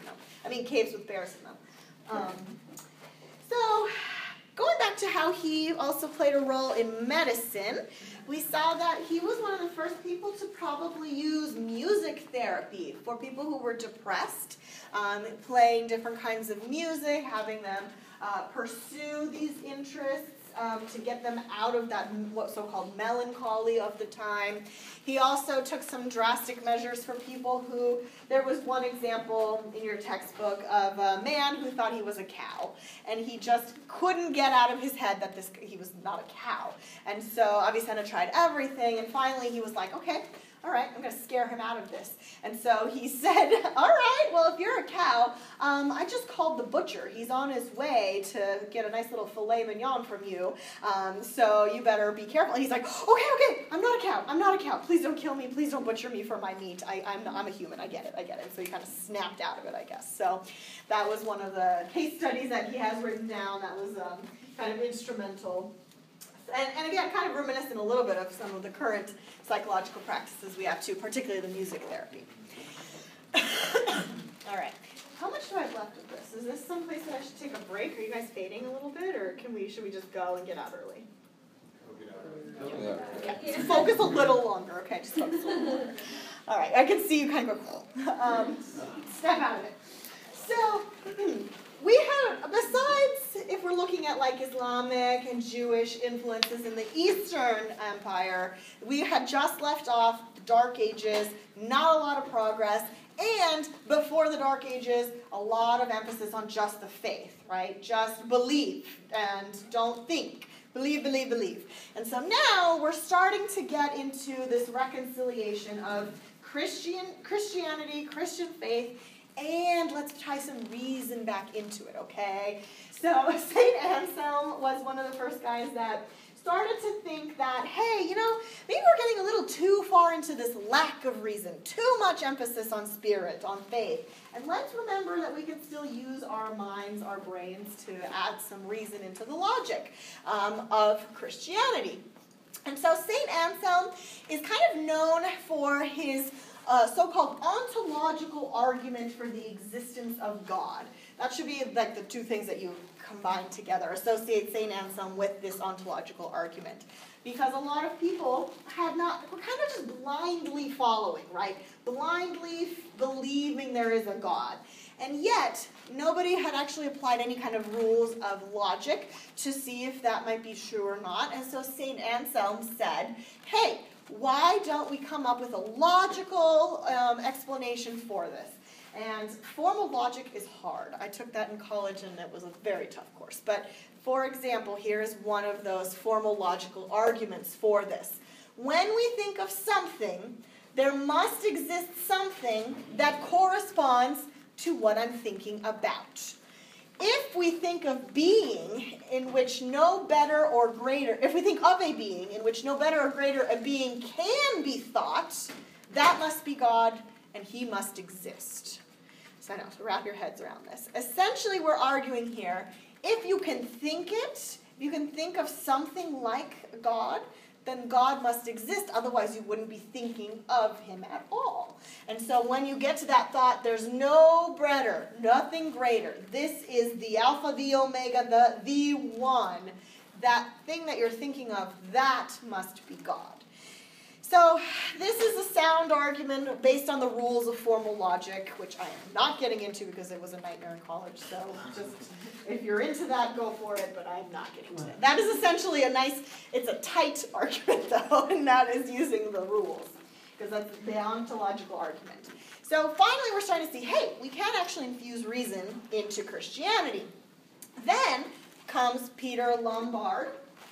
in them. So, going back to how he also played a role in medicine, we saw that he was one of the first people to probably use music therapy for people who were depressed, playing different kinds of music, having them pursue these interests to get them out of that so-called melancholy of the time. He also took some drastic measures for people who, there was one example in your textbook of a man who thought he was a cow, and he just couldn't get out of his head that he was not a cow. And so Avicenna tried everything, and finally he was like, okay, all right, I'm going to scare him out of this. And so he said, all right, well, if you're a cow, I just called the butcher. He's on his way to get a nice little filet mignon from you, so you better be careful. And he's like, okay, I'm not a cow. Please don't kill me. Please don't butcher me for my meat. I'm a human. I get it. So he kind of snapped out of it, I guess. So that was one of the case studies that he has written down that was kind of instrumental. And again, kind of reminiscent a little bit of some of the current psychological practices we have too, particularly the music therapy. All right. How much do I have left of this? Is this someplace that I should take a break? Are you guys fading a little bit, or should we just go and get out early? Yeah. So focus a little longer. Okay, just focus a little longer. All right. I can see you kind of go, step out of it. So, we have, besides if we're looking at like Islamic and Jewish influences in the Eastern Empire, we had just left off the Dark Ages, not a lot of progress, and before the Dark Ages, a lot of emphasis on just the faith, right? Just believe and don't think. Believe. And so now we're starting to get into this reconciliation of Christianity, Christian faith, and let's tie some reason back into it, okay? So St. Anselm was one of the first guys that started to think that, hey, maybe we're getting a little too far into this lack of reason, too much emphasis on spirit, on faith. And let's remember that we can still use our minds, our brains, to add some reason into the logic of Christianity. And so St. Anselm is kind of known for his so-called ontological argument for the existence of God. That should be like the two things that you combine together. Associate St. Anselm with this ontological argument. Because a lot of people were kind of just blindly following, right? Blindly believing there is a God. And yet, nobody had actually applied any kind of rules of logic to see if that might be true or not. And so St. Anselm said, hey, why don't we come up with a logical explanation for this? And formal logic is hard. I took that in college and it was a very tough course. But for example, here is one of those formal logical arguments for this. When we think of something, there must exist something that corresponds to what I'm thinking about. If we think of being in which no better or greater, if we think of a being in which no better or greater a being can be thought, that must be God and he must exist. So I know, so wrap your heads around this. Essentially, we're arguing here, if you can think it, if you can think of something like God, then God must exist, otherwise you wouldn't be thinking of him at all. And so when you get to that thought, there's no better, nothing greater. This is the Alpha, the Omega, the one. That thing that you're thinking of, that must be God. So this is a sound argument based on the rules of formal logic, which I am not getting into because it was a nightmare in college. So just if you're into that, go for it, but I'm not getting into it. That is essentially it's a tight argument though, and that is using the rules, because that's the ontological argument. So finally we're starting to see, hey, we can actually infuse reason into Christianity. Then comes Peter Lombard,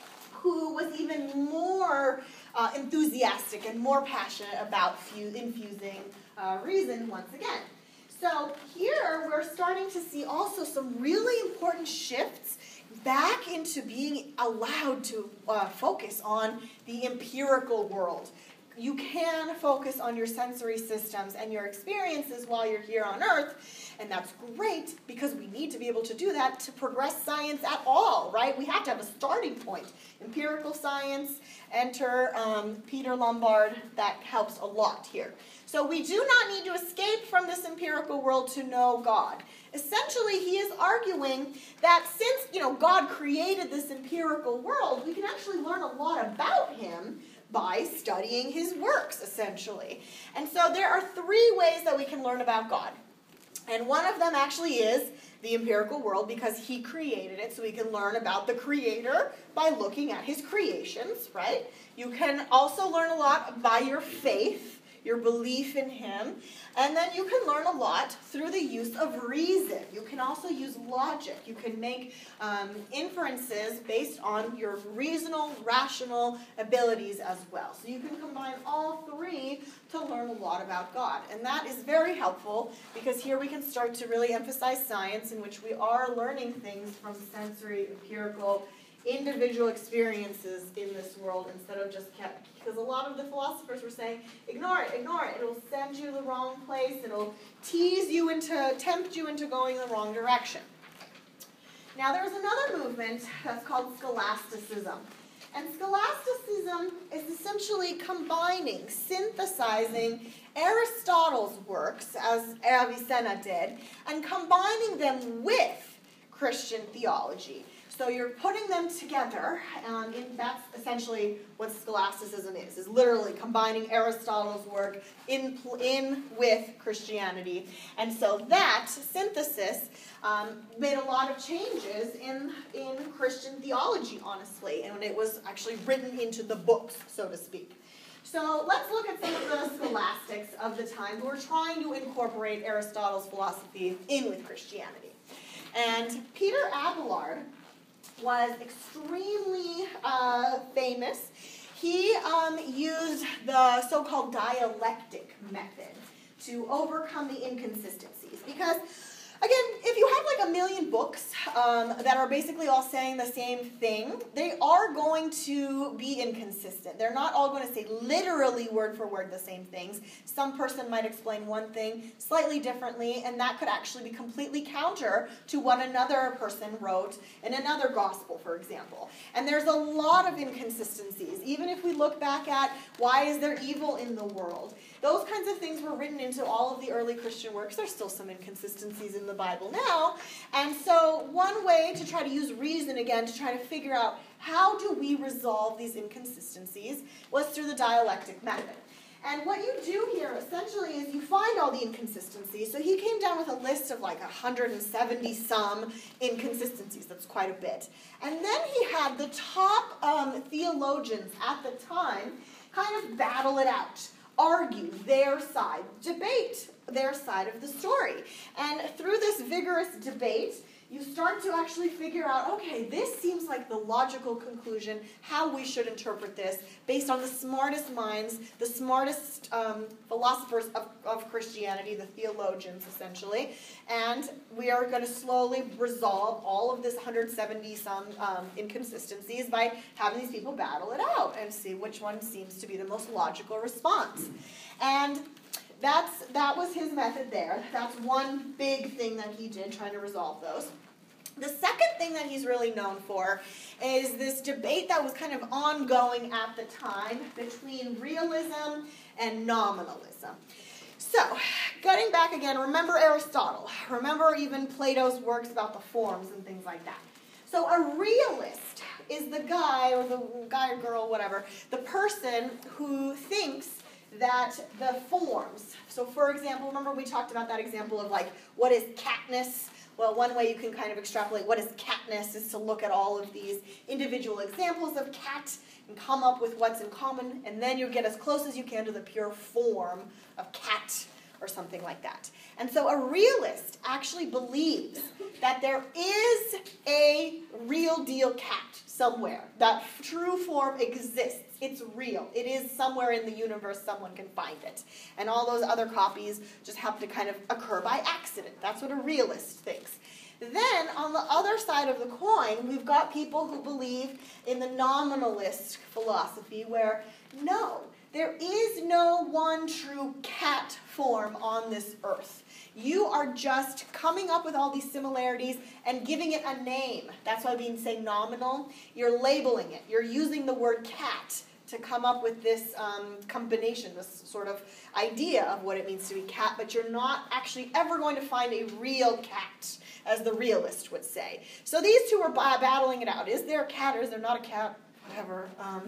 who was even more enthusiastic and more passionate about infusing reason once again. So here we're starting to see also some really important shifts back into being allowed to focus on the empirical world. You can focus on your sensory systems and your experiences while you're here on Earth, and that's great because we need to be able to do that to progress science at all, right? We have to have a starting point. Empirical science, enter Peter Lombard, that helps a lot here. So we do not need to escape from this empirical world to know God. Essentially, he is arguing that since, God created this empirical world, we can actually learn a lot about him by studying his works, essentially. And so there are three ways that we can learn about God. And one of them actually is the empirical world, because he created it, so we can learn about the creator by looking at his creations, right? You can also learn a lot by your faith, your belief in him, and then you can learn a lot through the use of reason. You can also use logic. You can make inferences based on your reasonable, rational abilities as well. So you can combine all three to learn a lot about God. And that is very helpful, because here we can start to really emphasize science, in which we are learning things from sensory, empirical, individual experiences in this world, instead of just because a lot of the philosophers were saying, ignore it, it'll send you the wrong place, it'll tempt you into going the wrong direction. Now there's another movement that's called scholasticism. And scholasticism is essentially synthesizing Aristotle's works, as Avicenna did, and combining them with Christian theology. So you're putting them together, and that's essentially what scholasticism is literally combining Aristotle's work in with Christianity. And so that synthesis made a lot of changes in Christian theology, honestly, and it was actually written into the books, so to speak. So let's look at some of the scholastics of the time who were trying to incorporate Aristotle's philosophy in with Christianity. And Peter Abelard was extremely famous. he used the so-called dialectic method to overcome the inconsistencies. Because, again, if you have like a million books that are basically all saying the same thing, they are going to be inconsistent. They're not all going to say literally word for word the same things. Some person might explain one thing slightly differently, and that could actually be completely counter to what another person wrote in another gospel, for example. And there's a lot of inconsistencies. Even if we look back at why is there evil in the world, those kinds of things were written into all of the early Christian works. There's still some inconsistencies in the Bible now. And so one way to try to use reason again to try to figure out how do we resolve these inconsistencies was through the dialectic method. And what you do here essentially is you find all the inconsistencies. So he came down with a list of like 170 some inconsistencies. That's quite a bit. And then he had the top theologians at the time kind of battle it out, argue their side, debate their side of the story. And through this vigorous debate, you start to actually figure out, okay, this seems like the logical conclusion, how we should interpret this, based on the smartest minds, the smartest philosophers of Christianity, the theologians, essentially. And we are going to slowly resolve all of this 170-some inconsistencies by having these people battle it out and see which one seems to be the most logical response. And that was his method there. That's one big thing that he did, trying to resolve those. The second thing that he's really known for is this debate that was kind of ongoing at the time between realism and nominalism. So, getting back again, remember Aristotle. Remember even Plato's works about the forms and things like that. So a realist is the guy, or the guy or girl, whatever, the person who thinks that the forms, so for example, remember we talked about that example of like, what is catness? Well, one way you can kind of extrapolate what is catness is to look at all of these individual examples of cat and come up with what's in common, and then you get as close as you can to the pure form of cat or something like that. And so a realist actually believes that there is a real deal cat somewhere. That true form exists. It's real. It is somewhere in the universe. Someone can find it. And all those other copies just happen to kind of occur by accident. That's what a realist thinks. Then, on the other side of the coin, we've got people who believe in the nominalist philosophy where, no, there is no one true cat form on this earth. You are just coming up with all these similarities and giving it a name. That's why being say nominal, you're labeling it. You're using the word cat to come up with this combination, this sort of idea of what it means to be cat, but you're not actually ever going to find a real cat, as the realist would say. So these two are battling it out. Is there a cat or is there not a cat? Whatever.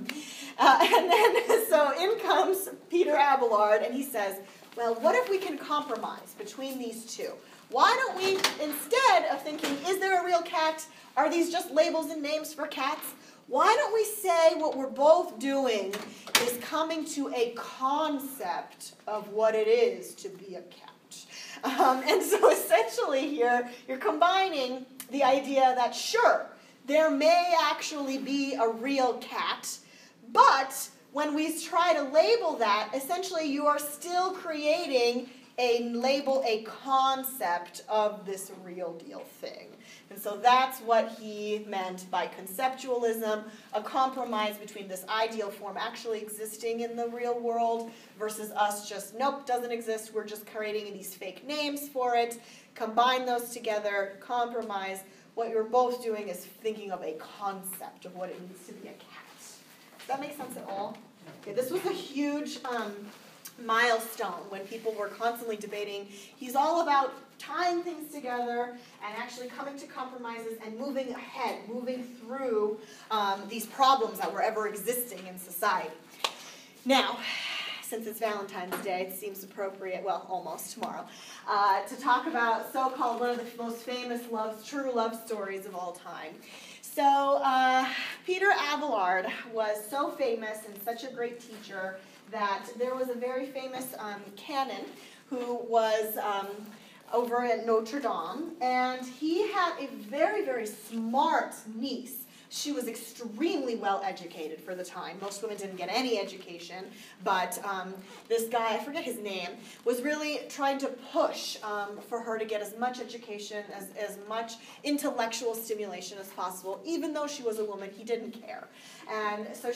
And then, so in comes Peter Abelard, and he says, well, what if we can compromise between these two? Why don't we, instead of thinking, is there a real cat? Are these just labels and names for cats? Why don't we say what we're both doing is coming to a concept of what it is to be a cat? And so essentially here, you're combining the idea that, sure, there may actually be a real cat, but when we try to label that, essentially you are still creating a concept of this real deal thing. And so that's what he meant by conceptualism, a compromise between this ideal form actually existing in the real world versus us just, nope, doesn't exist, we're just creating these fake names for it. Combine those together, compromise. What you're both doing is thinking of a concept of what it means to be a cat. Does that make sense at all? Okay, this was a huge milestone when people were constantly debating. He's all about tying things together and actually coming to compromises and moving ahead, moving through these problems that were ever existing in society. Now, since it's Valentine's Day, it seems appropriate, well, almost tomorrow, to talk about so-called one of the most famous true love stories of all time. So, Peter Abelard was so famous and such a great teacher that there was a very famous canon who was over at Notre Dame, and he had a very, very smart niece She was extremely well educated for the time. Most women didn't get any education, but this guy, I forget his name, was really trying to push for her to get as much education, as much intellectual stimulation as possible. Even though she was a woman, he didn't care. And so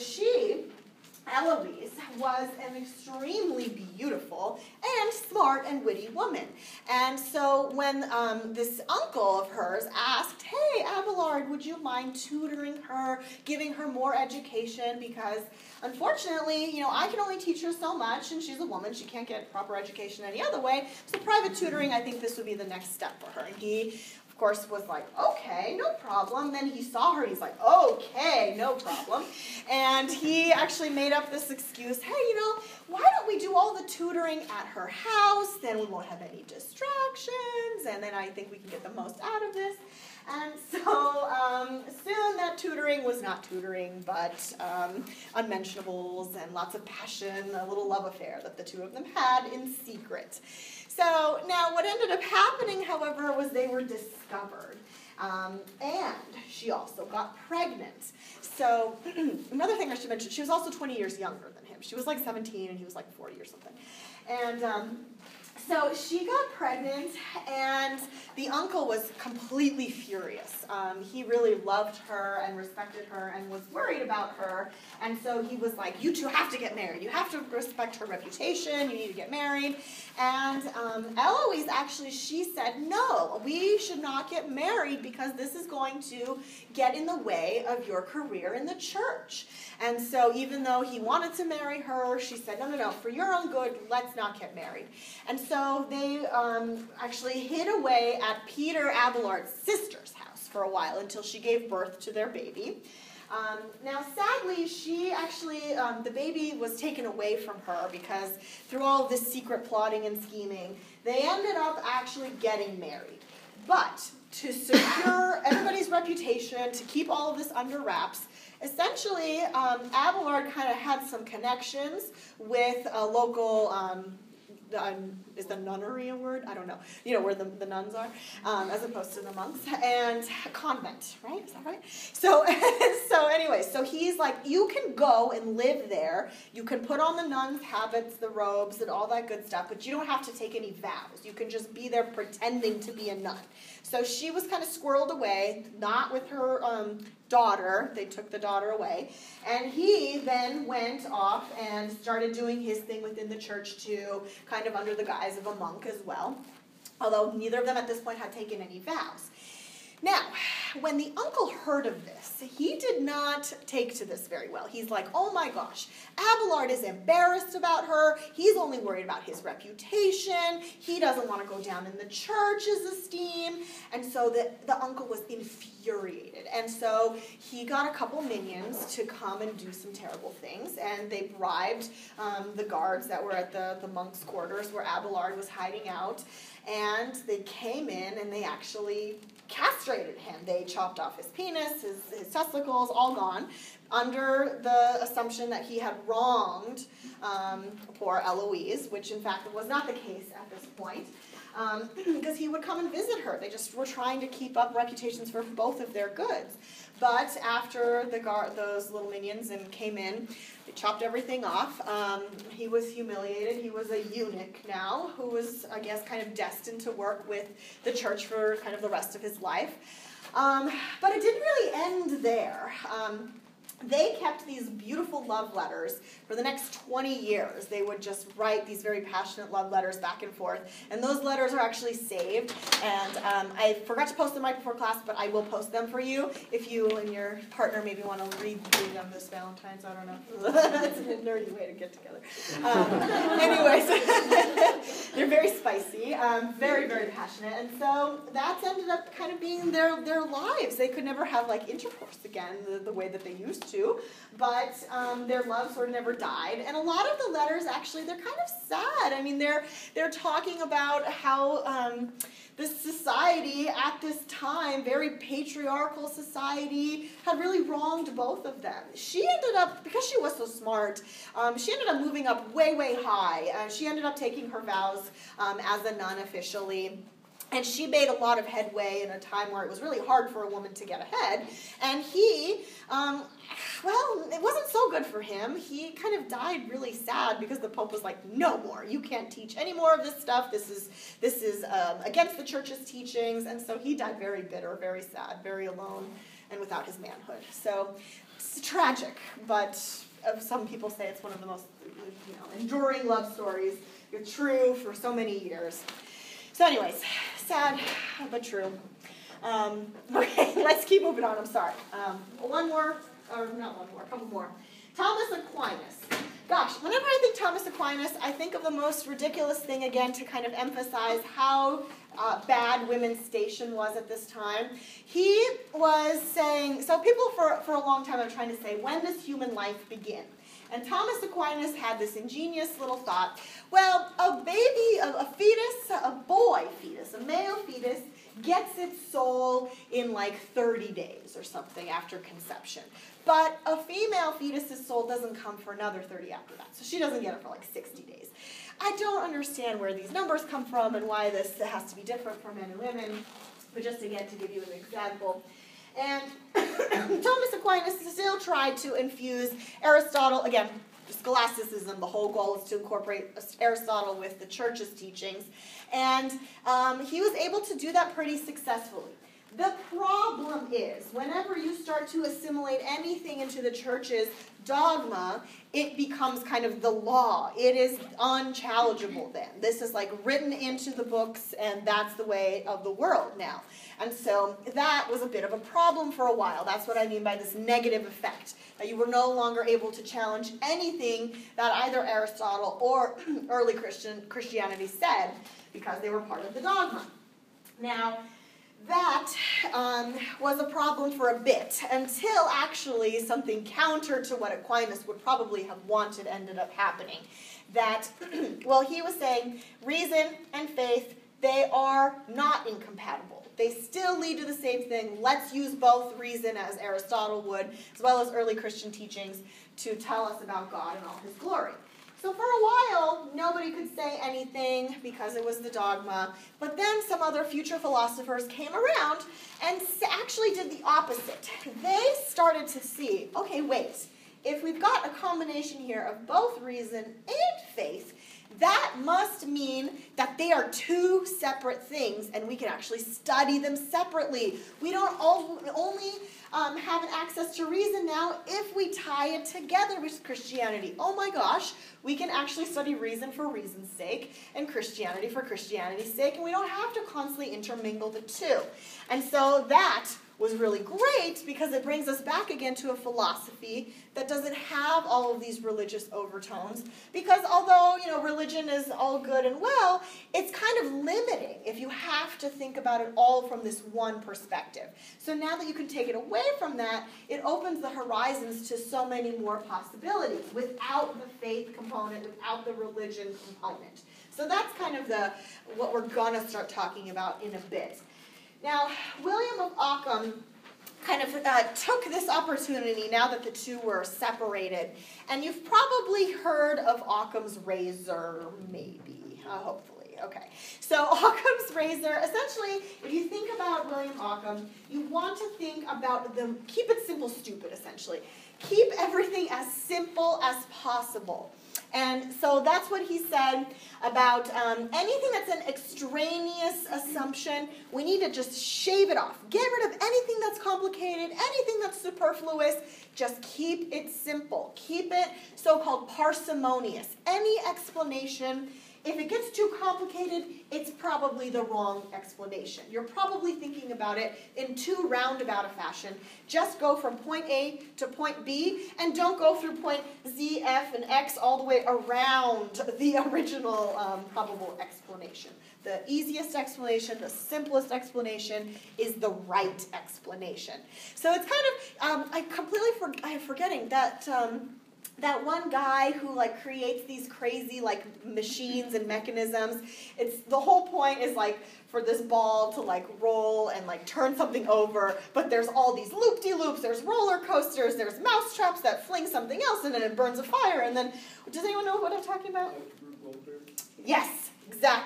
Eloise was an extremely beautiful and smart and witty woman. And so when this uncle of hers asked, hey, Abelard, would you mind tutoring her, giving her more education? Because unfortunately, I can only teach her so much, and she's a woman. She can't get proper education any other way. So private tutoring, I think this would be the next step for her. And he, of course, was like, okay, no problem. Then he saw her, he's like, okay, no problem. And he actually made up this excuse, hey, why don't we do all the tutoring at her house? Then we won't have any distractions, and then I think we can get the most out of this. And so soon that tutoring was not tutoring, but unmentionables and lots of passion, a little love affair that the two of them had in secret. So now what ended up happening, however, was they were discovered. And she also got pregnant. So another thing I should mention, she was also 20 years younger than him. She was like 17 and he was like 40 or something. And so she got pregnant, and the uncle was completely furious. He really loved her and respected her and was worried about her. And so he was like, you two have to get married. You have to respect her reputation. You need to get married. And Eloise, actually, she said, no, we should not get married because this is going to get in the way of your career in the church. And so even though he wanted to marry her, she said, no, for your own good, let's not get married. And so they actually hid away at Peter Abelard's sister's house for a while until she gave birth to their baby. Now, sadly, she actually, the baby was taken away from her because through all of this secret plotting and scheming, they ended up actually getting married. But to secure everybody's reputation, to keep all of this under wraps, essentially, Abelard kind of had some connections with a local, is the nunnery a word? I don't know. Where the nuns are, as opposed to the monks. And convent, right? Is that right? So anyway, so he's like, you can go and live there. You can put on the nun's habits, the robes, and all that good stuff, but you don't have to take any vows. You can just be there pretending to be a nun. So she was kind of squirreled away, not with her daughter. They took the daughter away. And he then went off and started doing his thing within the church too, kind of under the guise of a monk as well, although neither of them at this point had taken any vows. Now, when the uncle heard of this, he did not take to this very well. He's like, oh my gosh, Abelard is embarrassed about her. He's only worried about his reputation. He doesn't want to go down in the church's esteem. And so the uncle was infuriated. And so he got a couple minions to come and do some terrible things. And they bribed the guards that were at the monks' quarters where Abelard was hiding out. And they came in and they actually castrated him. They chopped off his penis, his testicles, all gone, under the assumption that he had wronged poor Eloise, which in fact was not the case at this point, because he would come and visit her. They just were trying to keep up reputations for both of their goods. But after those little minions came in, they chopped everything off. He was humiliated. He was a eunuch now, who was, I guess, kind of destined to work with the church for kind of the rest of his life. But it didn't really end there. They kept these beautiful love letters for the next 20 years. They would just write these very passionate love letters back and forth. And those letters are actually saved. And I forgot to post them right before class, but I will post them for you if you and your partner maybe want to read them this Valentine's. I don't know. That's a nerdy way to get together. Anyways, they're very spicy, very, very passionate. And so that's ended up kind of being their lives. They could never have like intercourse again the way that they used to, but their love sort of never died. And a lot of the letters, actually, they're kind of sad. I mean, they're talking about how this society at this time, very patriarchal society, had really wronged both of them. She ended up, because she was so smart, she ended up moving up way, way high. She ended up taking her vows as a nun officially. And she made a lot of headway in a time where it was really hard for a woman to get ahead. And he, well, it wasn't so good for him. He kind of died really sad because the Pope was like, no more. You can't teach any more of this stuff. This is against the church's teachings. And so he died very bitter, very sad, very alone, and without his manhood. So it's tragic, but some people say it's one of the most enduring love stories. It's true for so many years. So anyways, sad but true. Okay, let's keep moving on. I'm sorry. One more, or not one more, a couple more. Thomas Aquinas. Gosh, whenever I think Thomas Aquinas, I think of the most ridiculous thing again to kind of emphasize how bad women's station was at this time. He was saying, so people for a long time are trying to say, when does human life begin? And Thomas Aquinas had this ingenious little thought, well, a baby, a fetus, a boy fetus, a male fetus, gets its soul in like 30 days or something after conception. But a female fetus's soul doesn't come for another 30 after that. So she doesn't get it for like 60 days. I don't understand where these numbers come from and why this has to be different for men and women. But just again, to give you an example. And Thomas Aquinas still tried to infuse Aristotle, again, scholasticism, the whole goal is to incorporate Aristotle with the church's teachings. And he was able to do that pretty successfully. The problem is, whenever you start to assimilate anything into the church's dogma, it becomes kind of the law. It is unchallengeable then. This is like written into the books, and that's the way of the world now. And so that was a bit of a problem for a while. That's what I mean by this negative effect, that you were no longer able to challenge anything that either Aristotle or early Christianity said, because they were part of the dogma. Now, that was a problem for a bit, until actually something counter to what Aquinas would probably have wanted ended up happening. That, well, he was saying reason and faith, they are not incompatible. They still lead to the same thing. Let's use both reason, as Aristotle would, as well as early Christian teachings, to tell us about God and all his glory. So for a while, nobody could say anything because it was the dogma. But then some other future philosophers came around and actually did the opposite. They started to see, okay, wait, if we've got a combination here of both reason and faith, that must mean that they are two separate things, and we can actually study them separately. We don't only have an access to reason now if we tie it together with Christianity. Oh my gosh, we can actually study reason for reason's sake and Christianity for Christianity's sake, and we don't have to constantly intermingle the two. And so that was really great because it brings us back again to a philosophy that doesn't have all of these religious overtones, because although, religion is all good and well, it's kind of limiting if you have to think about it all from this one perspective. So now that you can take it away from that, it opens the horizons to so many more possibilities without the faith component, without the religion component. So that's kind of what we're going to start talking about in a bit. Now, William of Ockham kind of took this opportunity now that the two were separated. And you've probably heard of Occam's razor, maybe, hopefully. Okay, so Occam's razor, essentially, if you think about William Ockham, you want to think about keep it simple, stupid, essentially. Keep everything as simple as possible. And so that's what he said about anything that's an extraneous assumption, we need to just shave it off. Get rid of anything that's complicated, anything that's superfluous. Just keep it simple. Keep it so-called parsimonious. Any explanation, if it gets too complicated, it's probably the wrong explanation. You're probably thinking about it in too roundabout a fashion. Just go from point A to point B, and don't go through point Z, F, and X all the way around the original probable explanation. The easiest explanation, the simplest explanation is the right explanation. So it's kind of, I'm forgetting that that one guy who creates these crazy machines and mechanisms. It's the whole point is for this ball to roll and turn something over, but there's all these loop-de-loops, there's roller coasters, there's mouse traps that fling something else and then it burns a fire, and then, does anyone know what I'm talking about? Yes, exactly.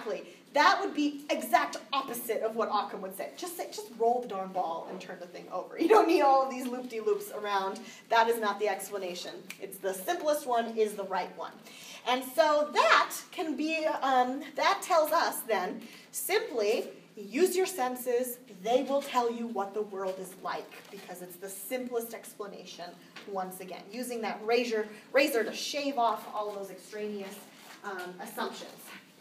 That would be exact opposite of what Occam would say. Just roll the darn ball and turn the thing over. You don't need all of these loop-de-loops around. That is not the explanation. It's the simplest one is the right one. And so that can be, that tells us then, simply use your senses. They will tell you what the world is like because it's the simplest explanation, once again, using that razor to shave off all of those extraneous assumptions.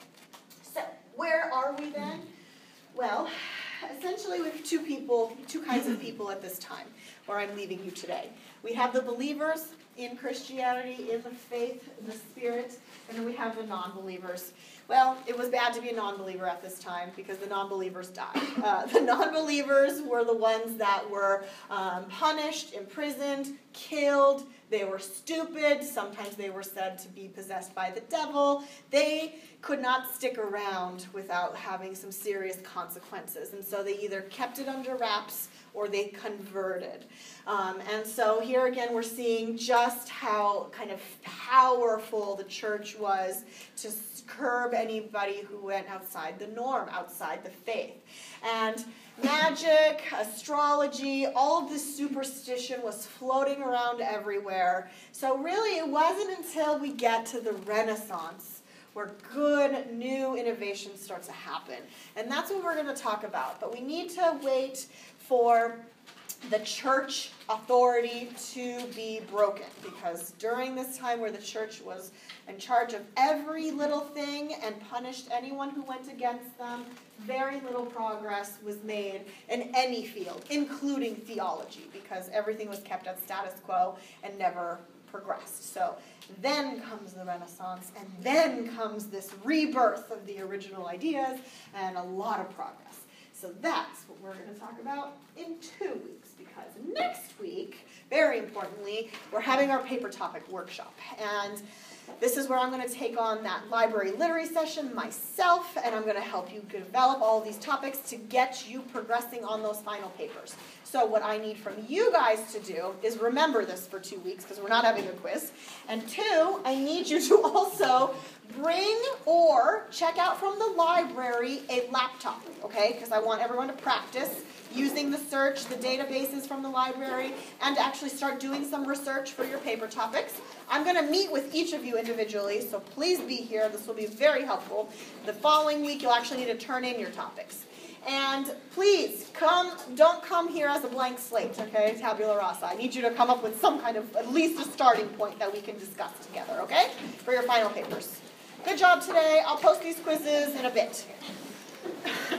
So, where are we then? Well, essentially we have two kinds of people at this time, where I'm leaving you today. We have the believers in Christianity, in the faith, in the Spirit, and then we have the non-believers. Well, it was bad to be a non-believer at this time because the non-believers died. The non-believers were the ones that were punished, imprisoned, killed. They were stupid. Sometimes they were said to be possessed by the devil. They could not stick around without having some serious consequences. And so they either kept it under wraps or they converted. And so here again we're seeing just how kind of powerful the church was to curb anybody who went outside the norm, outside the faith. And magic, astrology, all of this superstition was floating around everywhere. So really it wasn't until we get to the Renaissance where good new innovation starts to happen. And that's what we're going to talk about. But we need to wait for the church authority to be broken, because during this time where the church was in charge of every little thing and punished anyone who went against them, very little progress was made in any field, including theology, because everything was kept at status quo and never progressed. So then comes the Renaissance, and then comes this rebirth of the original ideas and a lot of progress. So that's what we're going to talk about in 2 weeks, because next week, very importantly, we're having our paper topic workshop. And this is where I'm going to take on that library literary session myself, and I'm going to help you develop all these topics to get you progressing on those final papers. So what I need from you guys to do is remember this for 2 weeks, because we're not having a quiz. And 2, I need you to also bring or check out from the library a laptop, okay? Because I want everyone to practice using the search, the databases from the library, and to actually start doing some research for your paper topics. I'm going to meet with each of you individually, so please be here. This will be very helpful. The following week, you'll actually need to turn in your topics. And please, don't come here as a blank slate, okay, tabula rasa. I need you to come up with some kind of, at least a starting point that we can discuss together, okay, for your final papers. Good job today. I'll post these quizzes in a bit.